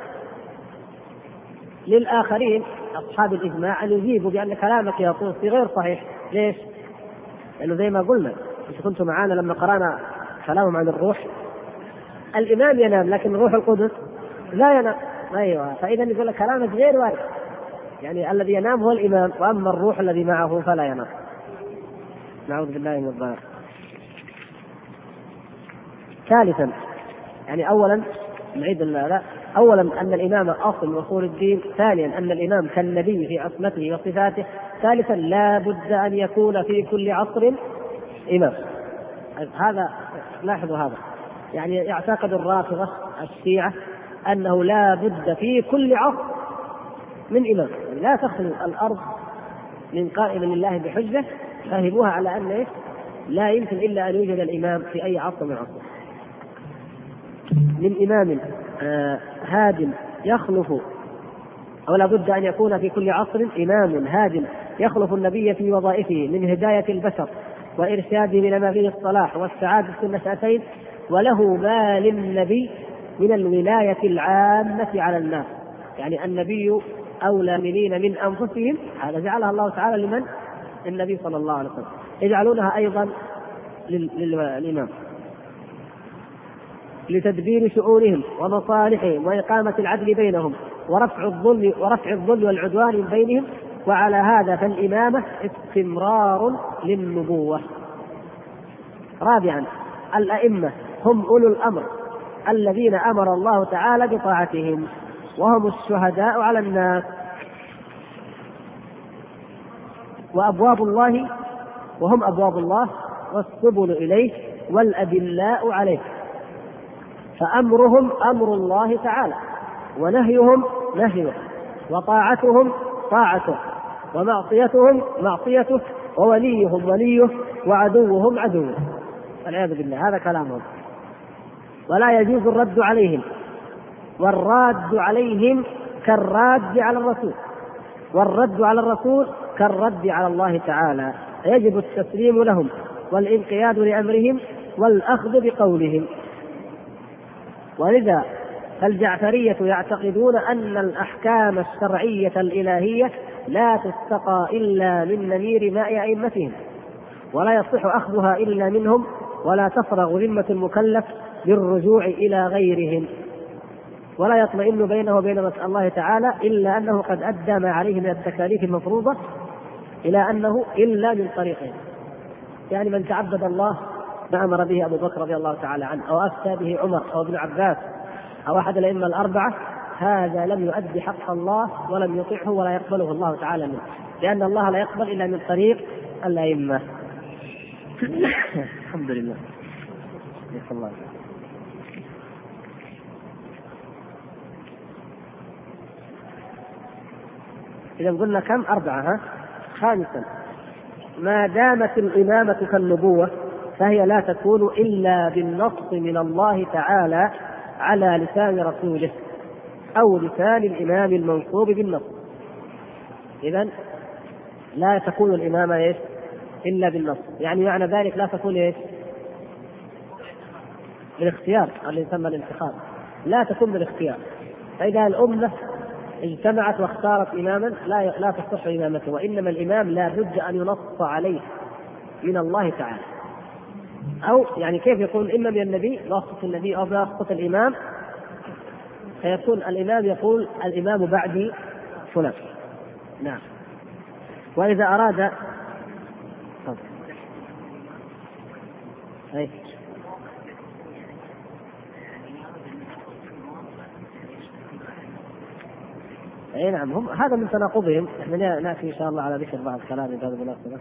Speaker 2: للآخرين أصحاب الإجماع أن يجيبوا بأن كلامك يا طوسي غير صحيح. ليش؟ لأنه زي ما قلنا، إذا كنتم معانا لما قرأنا كلامهم عن الروح، الإمام ينام لكن روح القدس لا ينام. أيوة، فإذا يقول لك كلامك غير وارد، يعني الذي ينام هو الإمام، وأما الروح الذي معه فلا ينام. نعوذ بالله من الضلال. ثالثا، يعني أولا نعيد أولا أن الإمام أصل وصول الدين، ثانيا أن الإمام كالنبي في عصمته وصفاته، ثالثا لا بد أن يكون في كل عصر إمام. هذا لاحظوا، هذا يعني يعتقد الرافضة الشيعة أنه لا بد في كل عصر من إمام، يعني لا تخلو الأرض من قائم لله بحجة، فهموها على أنه لا يمكن إلا أن يوجد الإمام في أي عصر من عصر، من إمام هاد يخلف، أو لا بد أن يكون في كل عصر إمام هاد يخلف النبي في وظائفه من هداية البشر وإرشاده إلى ما فيه الصلاح والسعادة في النشأتين، وله ما للنبي من الولاية العامة على الناس. يعني النبي أولى منين من أنفسهم، هذا جعلها الله تعالى لمن؟ النبي صلى الله عليه وسلم، يجعلونها أيضا للإمام لتدبير شؤونهم ومصالحهم وإقامة العدل بينهم ورفع الظلم والعدوان من بينهم. وعلى هذا فالإمامة استمرار للنبوة. رابعا، الأئمة هم أولو الأمر الذين أمر الله تعالى بطاعتهم، وهم الشهداء على الناس وأبواب الله، وهم أبواب الله والسبل إليه والأدلاء عليه، فأمرهم أمر الله تعالى، ونهيهم نهيه، وطاعتهم طاعته، ومعصيتهم معصيته، ووليهم وليه، وعدوهم عدوه، والعياذ بالله. هذا كلامهم. ولا يجوز الرد عليهم، والراد عليهم كالراد على الرسول، والرد على الرسول كالرد على الله تعالى، يجب التسليم لهم والانقياد لأمرهم والأخذ بقولهم. ولذا فالجعفرية يعتقدون أن الأحكام الشرعية الإلهية لا تستقى إلا من نمير ماء أئمتهم، ولا يصح أخذها إلا منهم، ولا تفرغ ذمة المكلف بالرجوع إلى غيرهم، ولا يطمئن بينه وبين الله تعالى إلا أنه قد أدى ما عليه من التكاليف المفروضة إلى أنه إلا من طريقهم. يعني من تعبد الله ما أمر به أبو بكر رضي الله تعالى عنه، أو أفتى به عمر أو ابن عباس أو أحد الأئمة الأربعة، هذا لم يؤدي حق الله ولم يطيعه ولا يقبله الله تعالى منه، لأن الله لا يقبل إلا من طريق الأئمة. الحمد لله. إذا قلنا كم؟ 4. خامسا، ما دامت الإمامة كالنبوة فهي لا تكون إلا بالنص من الله تعالى على لسان رسوله أو لسان الإمام المنصوب بالنص. إذن لا تكون الإمامة إلا بالنص، يعني معنى ذلك لا تكون بالاختيار اللي يسمى الانتخاب، لا تكون بالاختيار. فإذا الأمة اجتمعت واختارت إماما لا تصح إمامته، وإنما الإمام لا بد أن ينص عليه من الله تعالى. أو يعني كيف يكون إما من النبي بواسطة النبي أو بواسطة الإمام، فيكون الإمام يقول الإمام بعدي فلان. نعم. وإذا أراد أي نعم، هم هذا من تناقضهم. احنا نأتي إن شاء الله على ذكر بعض الكلام بهذا المناسبة.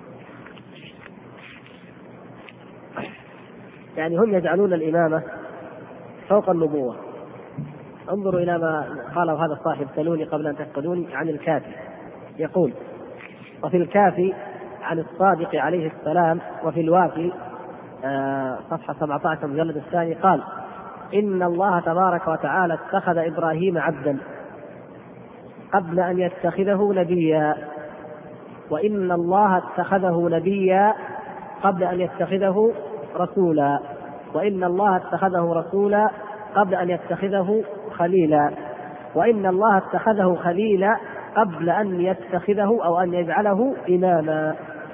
Speaker 2: يعني هم يجعلون الإمامة فوق النبوة. انظروا إلى ما قاله هذا الصاحب سلوني قبل أن تفقدوني عن الكافي، يقول: وفي الكافي عن الصادق عليه السلام وفي الوافي صفحة 17 المجلد الثاني قال: إن الله تبارك وتعالى اتخذ إبراهيم عبدا قبل أن يتخذه نبيا، وإن الله اتخذه نبيا قبل أن يتخذه رسولا، وإن الله اتخذه رسولا قبل أن يتخذه خليلا، وإن الله اتخذه خليلا قبل أن يتخذه أو أن يجعله إماما.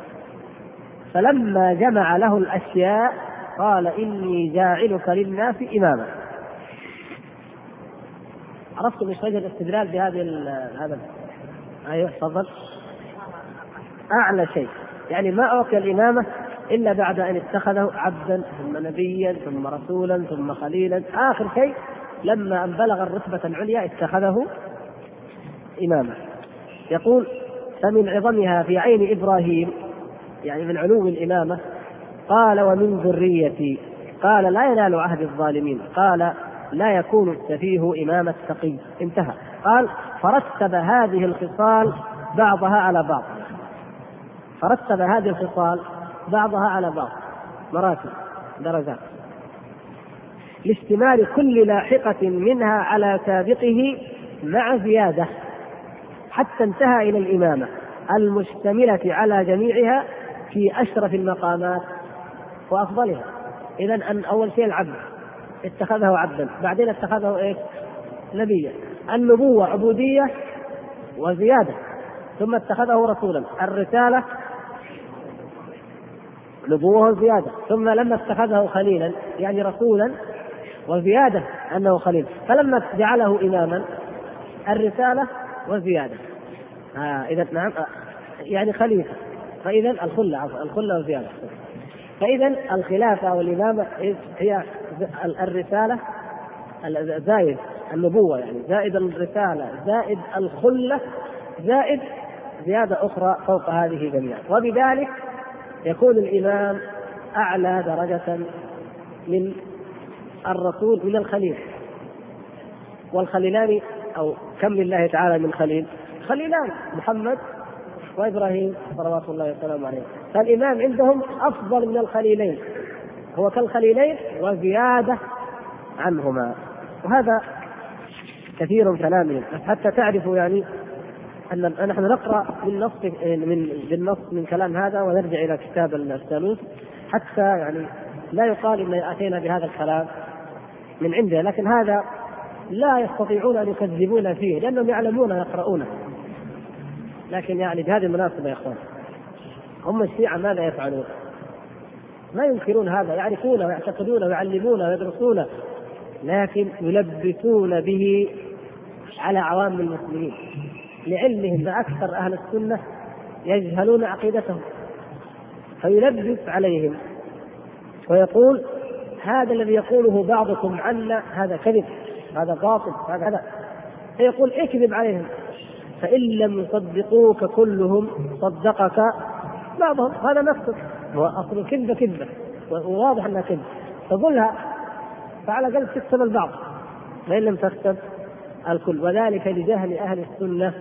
Speaker 2: فلما جمع له الأشياء قال: إني جاعلك للناس إماما. عرفتم ايش وجه الاستدلال بهذه هذا؟ ايوه تفضل. اعلى شيء يعني ما اعطي الامامه الا بعد ان اتخذه عبدا ثم نبيا ثم رسولا ثم خليلا، اخر شيء لما ان بلغ الرتبه العليا اتخذه اماما. يقول: فمن عظمها في عين ابراهيم، يعني من علو الامامه، قال: ومن ذريتي. قال: لا ينال عهد الظالمين. قال: لا يكون السفيه إمام التقي. انتهى. قال: فرتب هذه الخصال بعضها على بعض. فرتب هذه الخصال بعضها على بعض، مراتب درجات، لاشتمال كل لاحقة منها على سابقه مع زيادة، حتى انتهى إلى الإمامة المشتملة على جميعها في أشرف المقامات وأفضلها. إذن أن أول شيء العبد اتخذه عبدا، بعدين اتخذه ايش؟ نبيا. النبوة عبودية وزيادة، ثم اتخذه رسولا. الرسالة نبوة وزيادة، ثم لما اتخذه خليلا يعني رسولا وزيادة أنه خليل، فلما جعله إماما الرسالة وزيادة. إذا نعم يعني خليفة، فإذا الخلة وزيادة. فإذا الخلافة والإمامة هي الرسالة زائد النبوة، يعني زائد الرسالة زائد الخلة زائد زيادة أخرى فوق هذه جميعا. وبذلك يكون الإمام أعلى درجة من الرسول من الخليل. والخليلان أو كم لله تعالى من خليل؟ خليلان، محمد وإبراهيم صلوات الله وسلامه عليه. فالإمام عندهم أفضل من الخليلين، هو كالخليلين وزيادة عنهما. وهذا كثير من كلامهم حتى تعرفوا يعني أن نحن نقرأ بالنص من كلام هذا ونرجع إلى كتاب الثالوث، حتى يعني لا يقال إن أتينا بهذا الكلام من عنده، لكن هذا لا يستطيعون أن يكذبون فيه لأنهم يعلمون يقرؤونه. لكن يعني بهذه المناسبة يا إخوان، هم الشيعة ماذا يفعلون؟ ما ينكرون هذا، يعرفونه ويعتقدونه ويعلمونه ويدرسونه، لكن يلبسون به على عوام المسلمين، لعلمهم أن أكثر أهل السنة يجهلون عقيدتهم، فيلبس عليهم ويقول: هذا الذي يقوله بعضكم عنا هذا كذب، هذا باطل، هذا فيقول اكذب عليهم، فإن لم يصدقوك كلهم صدقك بعضهم. هذا نفسه هو أصل كذبة كذبة وواضح أنها كذبة، فقلها فعلى الأقل تكسب البعض وإن لم تكسب الكل. وذلك لجهل أهل السنة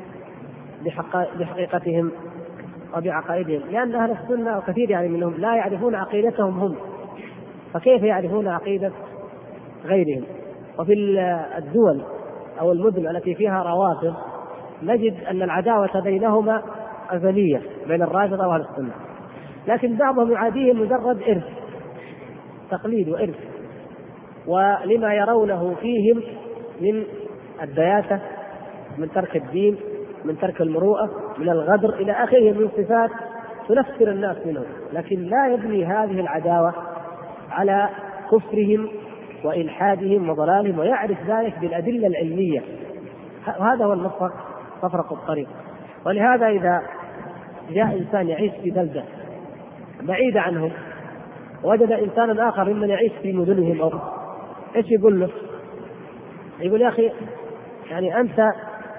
Speaker 2: بحقيقتهم وبعقائدهم، لأن أهل السنة وكثير يعني منهم لا يعرفون عقيدتهم هم، فكيف يعرفون عقيدة غيرهم؟ وفي الدول أو المدن التي فيها روافض نجد أن العداوة بينهما أزلية بين الرافضة وأهل السنة، لكن بعضهم يعاديهم مجرد إرث، تقليد وإرث، ولما يرونه فيهم من الدياثة، من ترك الدين، من ترك المروءة، من الغدر إلى آخره من صفات تنفر الناس منهم، لكن لا يبني هذه العداوة على كفرهم وإلحادهم وضلالهم، ويعرف ذلك بالأدلة العلمية. وهذا هو مفرق الطريق. ولهذا إذا جاء إنسان يعيش في بلدة بعيدة عنهم وجد إنسانا آخر ممن يعيش في مدنهم أو إيش يقول له؟ يقول يا أخي يعني أنت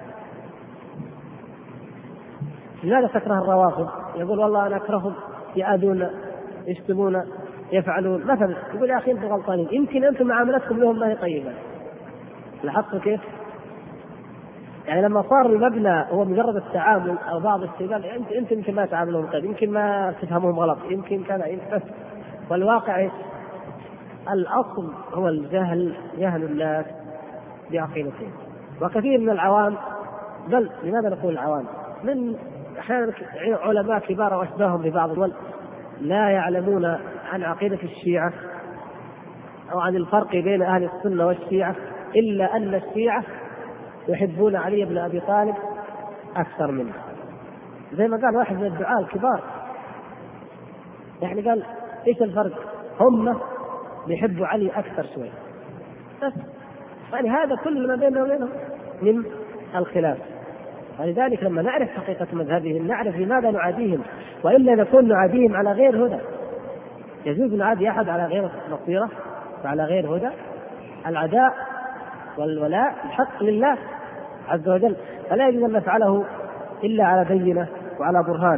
Speaker 2: لماذا تكره الروافض؟ يقول والله أنا أكرههم، يأذون، يشتمون، يفعلون مثلا. يقول يا أخي أنتم غلطانين، يمكن أنتم معاملتكم لهم ما هي طيبة. لاحظتوا كيف؟ يعني لما صار المبنى هو مجرد التعامل أو بعض الشيء، أنت يمكن ما تعاملهم طيب، يمكن ما تفهمهم غلط، يمكن كذا، بس. والواقع الأصل هو الجهل، جهل الناس بعقيدتهم. وكثير من العوام، بل لماذا نقول العوام؟ من أحيانا علماء كبار وأشباههم ببعض الدول لا يعلمون عن عقيدة الشيعة أو عن الفرق بين أهل السنة والشيعة، إلا أن الشيعة يحبون علي بن أبي طالب أكثر منه. زي ما قال واحد من الدعاة الكبار، يعني قال إيش الفرق؟ هم بيحبوا علي أكثر شوي بس، يعني هذا كل ما بيننا وبينهم من الخلاف. ولذلك لما نعرف حقيقة مذهبهم نعرف لماذا نعاديهم، وإلا نكون نعاديهم على غير هدى. يجوز نعادي أحد على غير بصيرة وعلى غير هدى. العداء والولاء الحق لله عز وجل، فلا يجوز أن نفعله إلا على بينة وعلى برهان.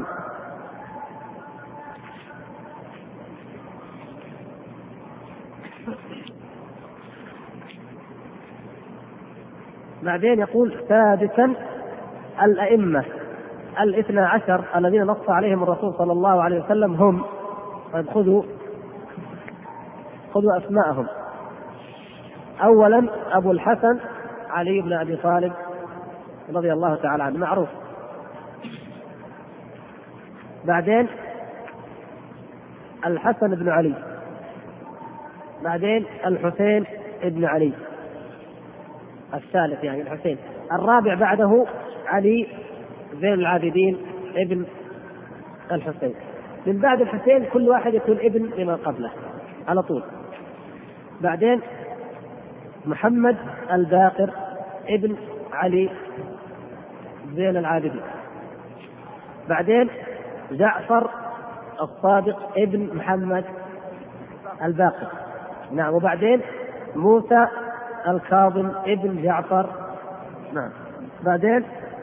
Speaker 2: بعدين يقول ثابتا الأئمة 12 الذين نص عليهم الرسول صلى الله عليه وسلم هم، خذوا أسماءهم. أولا أبو الحسن علي بن أبي طالب رضي الله تعالى عنه، معروف. بعدين الحسن بن علي، بعدين الحسين بن علي الثالث، يعني الحسين. الرابع بعده علي زين العابدين ابن الحسين. من بعد الحسين كل واحد يكون ابن لمن قبله على طول. بعدين محمد الباقر ابن علي زين العابدين. بعدين جعفر الصادق ابن محمد الباقر، نعم. وبعدين موسى الكاظم ابن جعفر، نعم. بعدين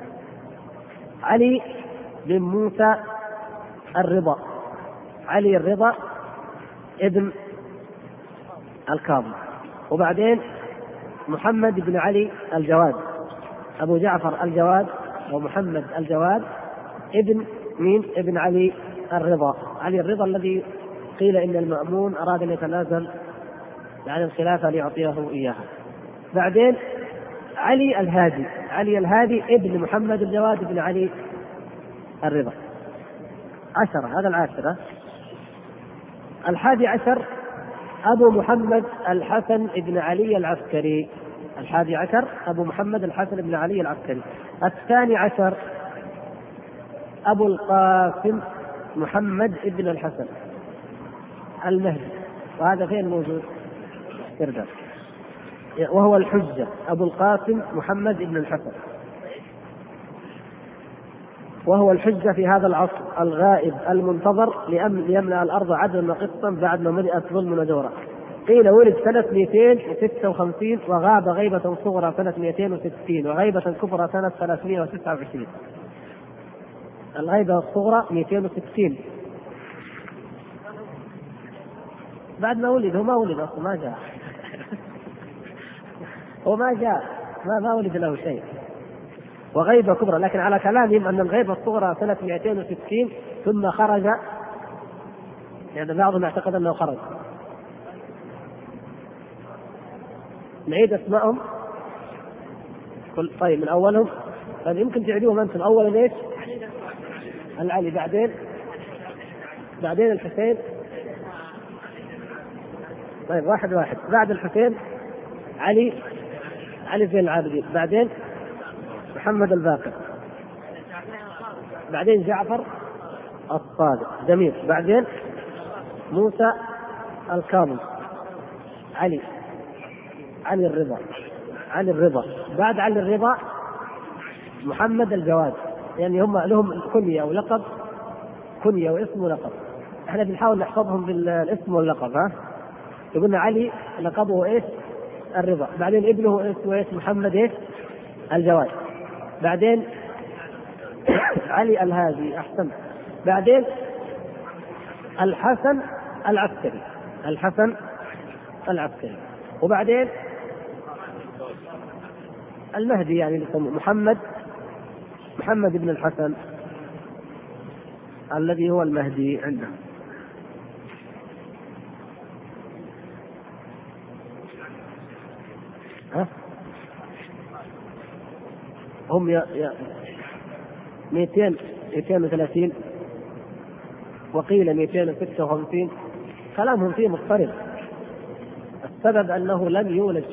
Speaker 2: علي بن موسى الرضا، علي الرضا ابن الكاظم. وبعدين محمد بن علي الجواد، أبو جعفر الجواد ومحمد الجواد ابن مين؟ ابن علي الرضا، علي الرضا الذي قيل إن المأمون أراد أن يتنازل عن الخلافة ليعطيه إياها. بعدين علي الهادي، علي الهادي ابن محمد الجواد ابن علي الرضا. 10، هذا 10. 11 أبو محمد الحسن ابن علي العسكري، 11 أبو محمد الحسن ابن علي العسكري. 12 أبو القاسم محمد ابن الحسن المهدي، وهذا فين موجود؟ كرداس، وهو الحجة، أبو القاسم محمد ابن الحسن، وهو الحجة في هذا العصر الغائب المنتظر ليملأ الأرض عدلا وقسطا بعد ما ملئت ظلما وجورا. قيل ولد سنة 256 وغاب غيبة صغرى سنة 260 وغيبة كبرى سنة 329. الغيبة الصغرى 260 بعد ما ولد. هو ما ولد أصلا، ما جاء هو ما جاء، ما ولد له شيء. وغيبة كبرى، لكن على كلامهم أن الغيبة الصغرى سنة 260 ثم خرج، يعني بعضهم يعتقد أنه خرج. نعيد أسمائهم طيب من أولهم، طيب يمكن تعيدوهم أنتم. أولا ليش؟ العلي، بعدين الحسين، طيب واحد واحد. بعد الحسين علي زين العابدين، بعدين محمد الباقر، بعدين جعفر الصادق، جميل. بعدين موسى الكاظم، علي الرضا، بعد علي الرضا محمد الجواد. يعني هم لهم كنية ولقب، كنية واسم ولقب، احنا بنحاول نحفظهم بالاسم واللقب. يقولنا علي لقبه ايش؟ الرضا. بعدين ابنه اسمه ايش؟ محمد ايش؟ الجواد. بعدين علي الهادي، احسن. بعدين الحسن العسكري، وبعدين المهدي، يعني محمد بن الحسن الذي هو المهدي عندهم. هم 230 وقيل 256، كلامهم فيه مضطرب. السبب أنه لم يولد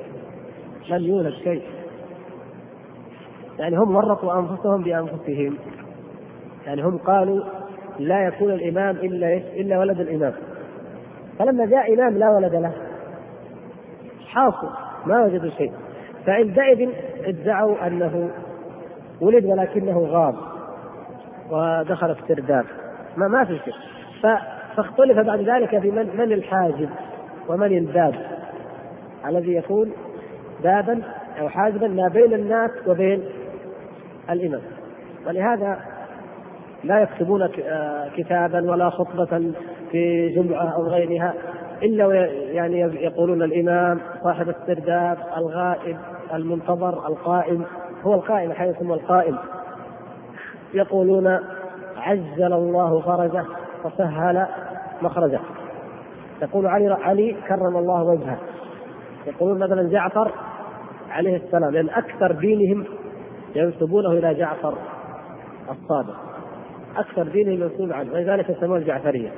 Speaker 2: شيء، يعني هم ورطوا أنفسهم بأنفسهم. يعني هم قالوا لا يكون الإمام إلا ولد الإمام، فلما جاء إمام لا ولد له حاصل ما وجدوا شيء، فعندئذ ادعوا أنه ولد ولكنه غاب ودخل في السرداب، ما في شيء. فاختلف بعد ذلك بمن الحاجب ومن الباب الذي يكون بابا أو حاجبا ما بين الناس وبين الإمام. ولهذا لا يكتبون كتابا ولا خطبة في جمعة أو غيرها إلا يعني يقولون الإمام صاحب السرداب الغائب المنتظر القائم، هو القائم حيث اسمه القائم. يقولون عجل الله فرجه وسهل مخرجه. يقول علي كرم الله وجهه. يقولون مثلا جعفر عليه السلام، لأن أكثر دينهم ينسبونه إلى جعفر الصادق، أكثر دينهم ينسب عنه، ولذلك يسمون الجعفرية.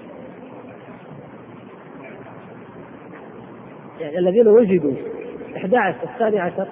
Speaker 2: يعني الذين وجدوا 11 12.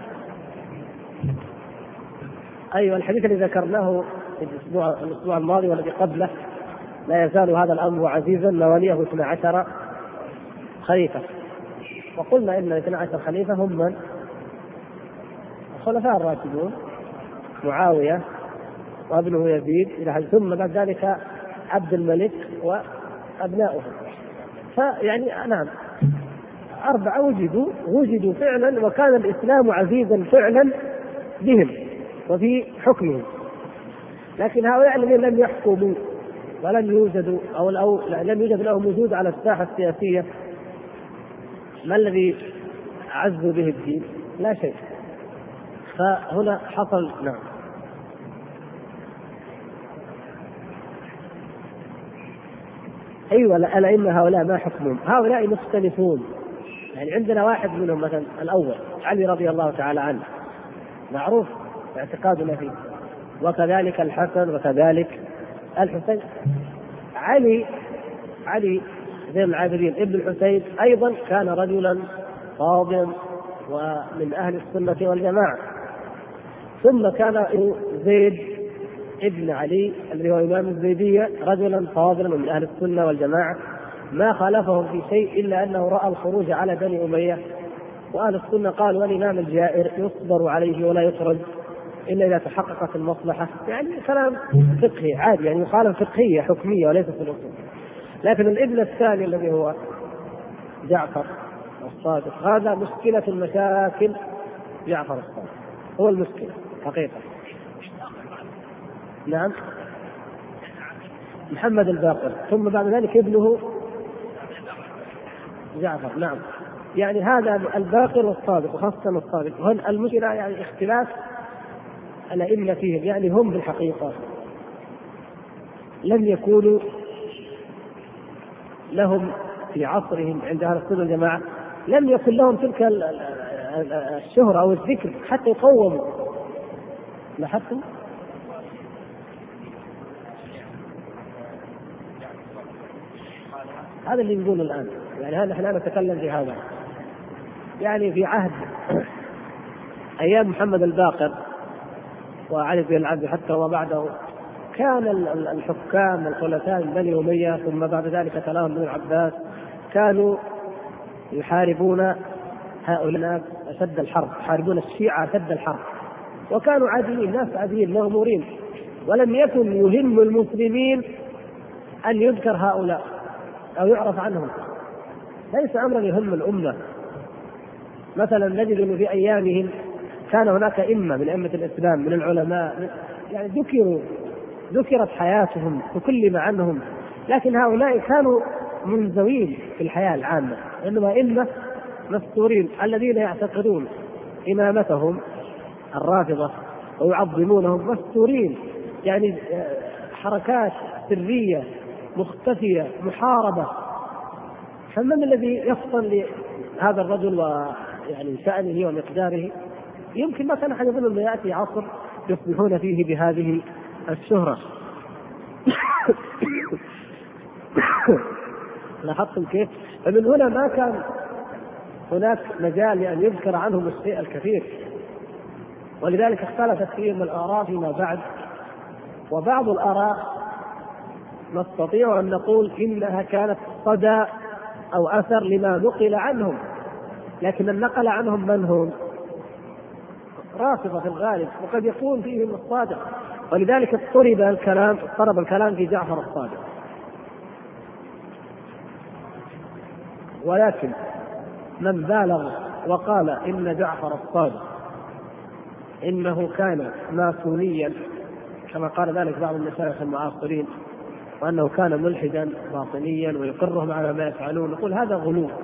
Speaker 2: أيوة، الحديث الذي ذكرناه في الأسبوع الماضي والذي قبله، لا يزال هذا الأمر عزيزا مواليه 12 خليفة. وقلنا إن 12 خليفة هم من؟ الخلفاء الراشدون، معاوية وابنه يزيد إلى حد، ثم بعد ذلك عبد الملك وأبناؤه. فيعني نعم 4 وجدوا فعلا، وكان الإسلام عزيزا فعلا بهم وفي حكمهم. لكن هؤلاء الذين لم يحكموا ولم يوجدوا أو لم يوجد لهم وجود على الساحة السياسية، ما الذي عزوا به الدين؟ لا شيء. فهنا حصل نعم. أيوة، الأئمة هؤلاء ما حكمهم، هؤلاء مختلفون. يعني عندنا واحد منهم مثلا الأول علي رضي الله تعالى عنه، معروف اعتقادنا فيه، وكذلك الحسن وكذلك الحسين. علي زين العابدين ابن الحسين أيضا كان رجلا فاضلا ومن أهل السنة والجماعة. ثم كان زيد ابن علي الذي هو إمام الزيدية رجلا فاضلا من أهل السنة والجماعة، ما خالفهم في شيء إلا أنه رأى الخروج على بني أمية، وأهل السنة قالوا الإمام الجائر يصبر عليه ولا يخرج إلا إذا تحققت المصلحة. يعني كلام فقهي عادي، يعني مخالفة فقهية حكمية وليس في الأصول. لكن الابن الثاني الذي هو جعفر الصادق، هذا مشكلة المشاكل. جعفر الصادق هو المشكلة حقيقة. نعم، محمد الباقر، ثم بعد ذلك ابنه جعفر. نعم، يعني هذا الباقر والصادق، وخاصة الصادق. وهل المشكلة يعني اختلاف الأئمة فيهم؟ يعني هم بالحقيقة لم يكونوا لهم في عصرهم عند أهل السنة والجماعة، لم يكن لهم تلك الشهرة أو الذكر حتى يقوموا. لاحظتم؟ هذا اللي نقوله الآن. يعني هذا نحن نتكلم في هذا. يعني في عهد أيام محمد الباقر وعلي بن العبد حتى وبعده كان الحكام الخلفاء من بني أمية ثم بعد ذلك تلاهم بن العباس كانوا يحاربون هؤلاء أشد الحرب، يحاربون الشيعة أشد الحرب، وكانوا عاديين، ناس عاديين مغمورين، ولم يكن يهم المسلمين أن يذكر هؤلاء أو يعرف عنهم، ليس أمرا يهم الأمة. مثلا نجد أنه في أيامهم كان هناك إمة من أئمة الإسلام من العلماء، يعني ذكرت حياتهم وكلم عنهم، لكن هؤلاء كانوا منزوين في الحياة العامة، إنما إمة مستورين الذين يعتقدون إمامتهم الرافضة ويعظمونهم مستورين، يعني حركات سرية مختفية محاربة. فمن الذي يفصل لهذا الرجل ويعني شأنه ومقداره؟ يمكن ما كان أحد يظن أن يأتي عصر يصبحون فيه بهذه الشهرة. لاحظتم كيف؟ فمن هنا ما كان هناك مجال لأن يذكر عنهم الشيء الكثير، ولذلك اختلفت فيهم الآراء فيما بعد. وبعض الآراء نستطيع أن نقول إنها كانت صدى أو أثر لما نقل عنهم، لكن النقل عنهم من هم؟ رافضة في الغالب، وقد يكون فيهم الصادق، ولذلك اضطرب الكلام في جعفر الصادق. ولكن من بالغ وقال إن جعفر الصادق إنه كان ماسونيا كما قال ذلك بعض المشايخ المعاصرين، وأنه كان ملحدا باطنيا ويقرهم على ما يفعلون، نقول هذا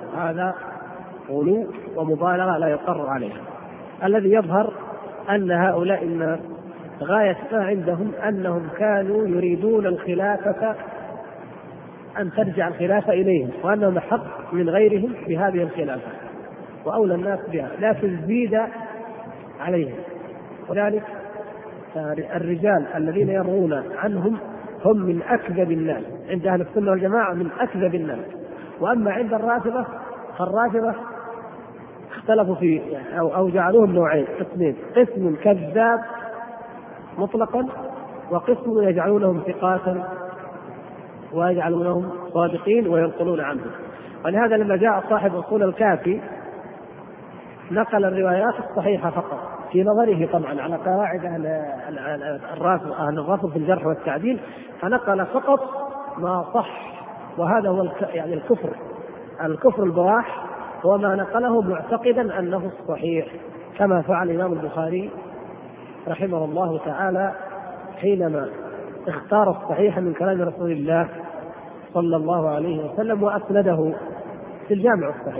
Speaker 2: غلو ومبالغة لا يقر عليها. الذي يظهر أن هؤلاء الناس غاية ما عندهم أنهم كانوا يريدون الخلافة، أن ترجع الخلافة إليهم، وأنهم حق من غيرهم بهذه الخلافة وأولى الناس بها، لكن زيد عليهم. وذلك الرجال الذين يروون عنهم هم من أكذب الناس عند أهل السنة والجماعة، من أكذب الناس. وأما عند الرافضة فالرافضة اختلفوا في أو جعلوهم نوعين، قسمين: قسم كذاب مطلقا، وقسم يجعلونهم ثقاتا ويجعلونهم صادقين وينقلون عنهم. ولهذا لما جاء صاحب أصول الكافي نقل الروايات الصحيحة فقط في نظره، طبعا على قواعد أهل الرافض في الجرح والتعديل، فنقل فقط ما صح، وهذا هو يعني الكفر البواح، هو ما نقله معتقدا أنه الصحيح، كما فعل الإمام البخاري رحمه الله تعالى حينما اختار الصحيح من كلام رسول الله صلى الله عليه وسلم وأسنده في الجامع الصحيح.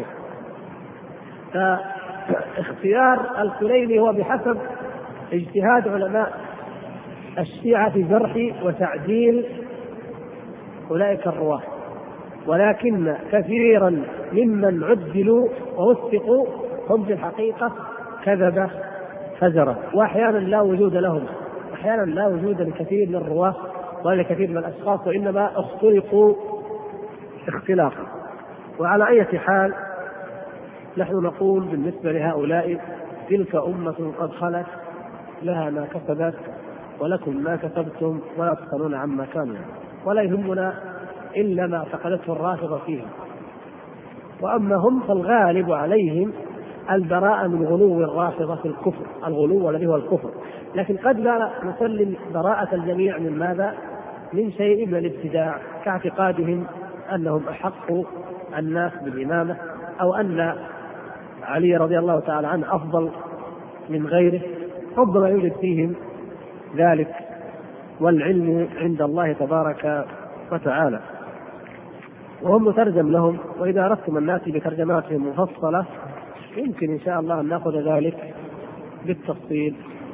Speaker 2: فاختيار الكليني هو بحسب اجتهاد علماء الشيعة في جرح وتعديل أولئك الرواة، ولكن كثيرا ممن عدلوا ووثقوا هم في الحقيقة كذبة فجرة، وأحيانا لا وجود لهم، أحيانا لا وجود لكثير من الرواة ولا كثير من الأشخاص، وإنما اختلقوا اختلاقا. وعلى أي حال نحن نقول بالنسبة لهؤلاء: تلك أمة قد خلت لها ما كسبت ولكم ما كسبتم ولا تسألون عما كانوا، ولا يهمنا إلا ما اعتقدته الرافضة فيهم. وأما هم فالغالب عليهم البراءة من غلو الرافضة في الكفر، الغلو الذي هو الكفر، لكن قد لا نسلم براءة الجميع من ماذا؟ من شيء من الابتداع، كاعتقادهم أنهم أحق الناس بالإمامة، أو أن علي رضي الله تعالى عنه أفضل من غيره، ربما يوجد فيهم ذلك، والعلم عند الله تبارك وتعالى، وهم مترجم لهم. وإذا أردتم الناس بترجماتهم مفصلة يمكن إن شاء الله أن نأخذ ذلك بالتفصيل.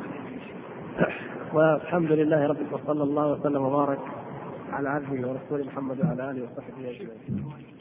Speaker 2: والحمد لله رب، وصلى الله وسلم وبارك على عبده ورسوله محمد وعلى آله وصحبه أجمعين.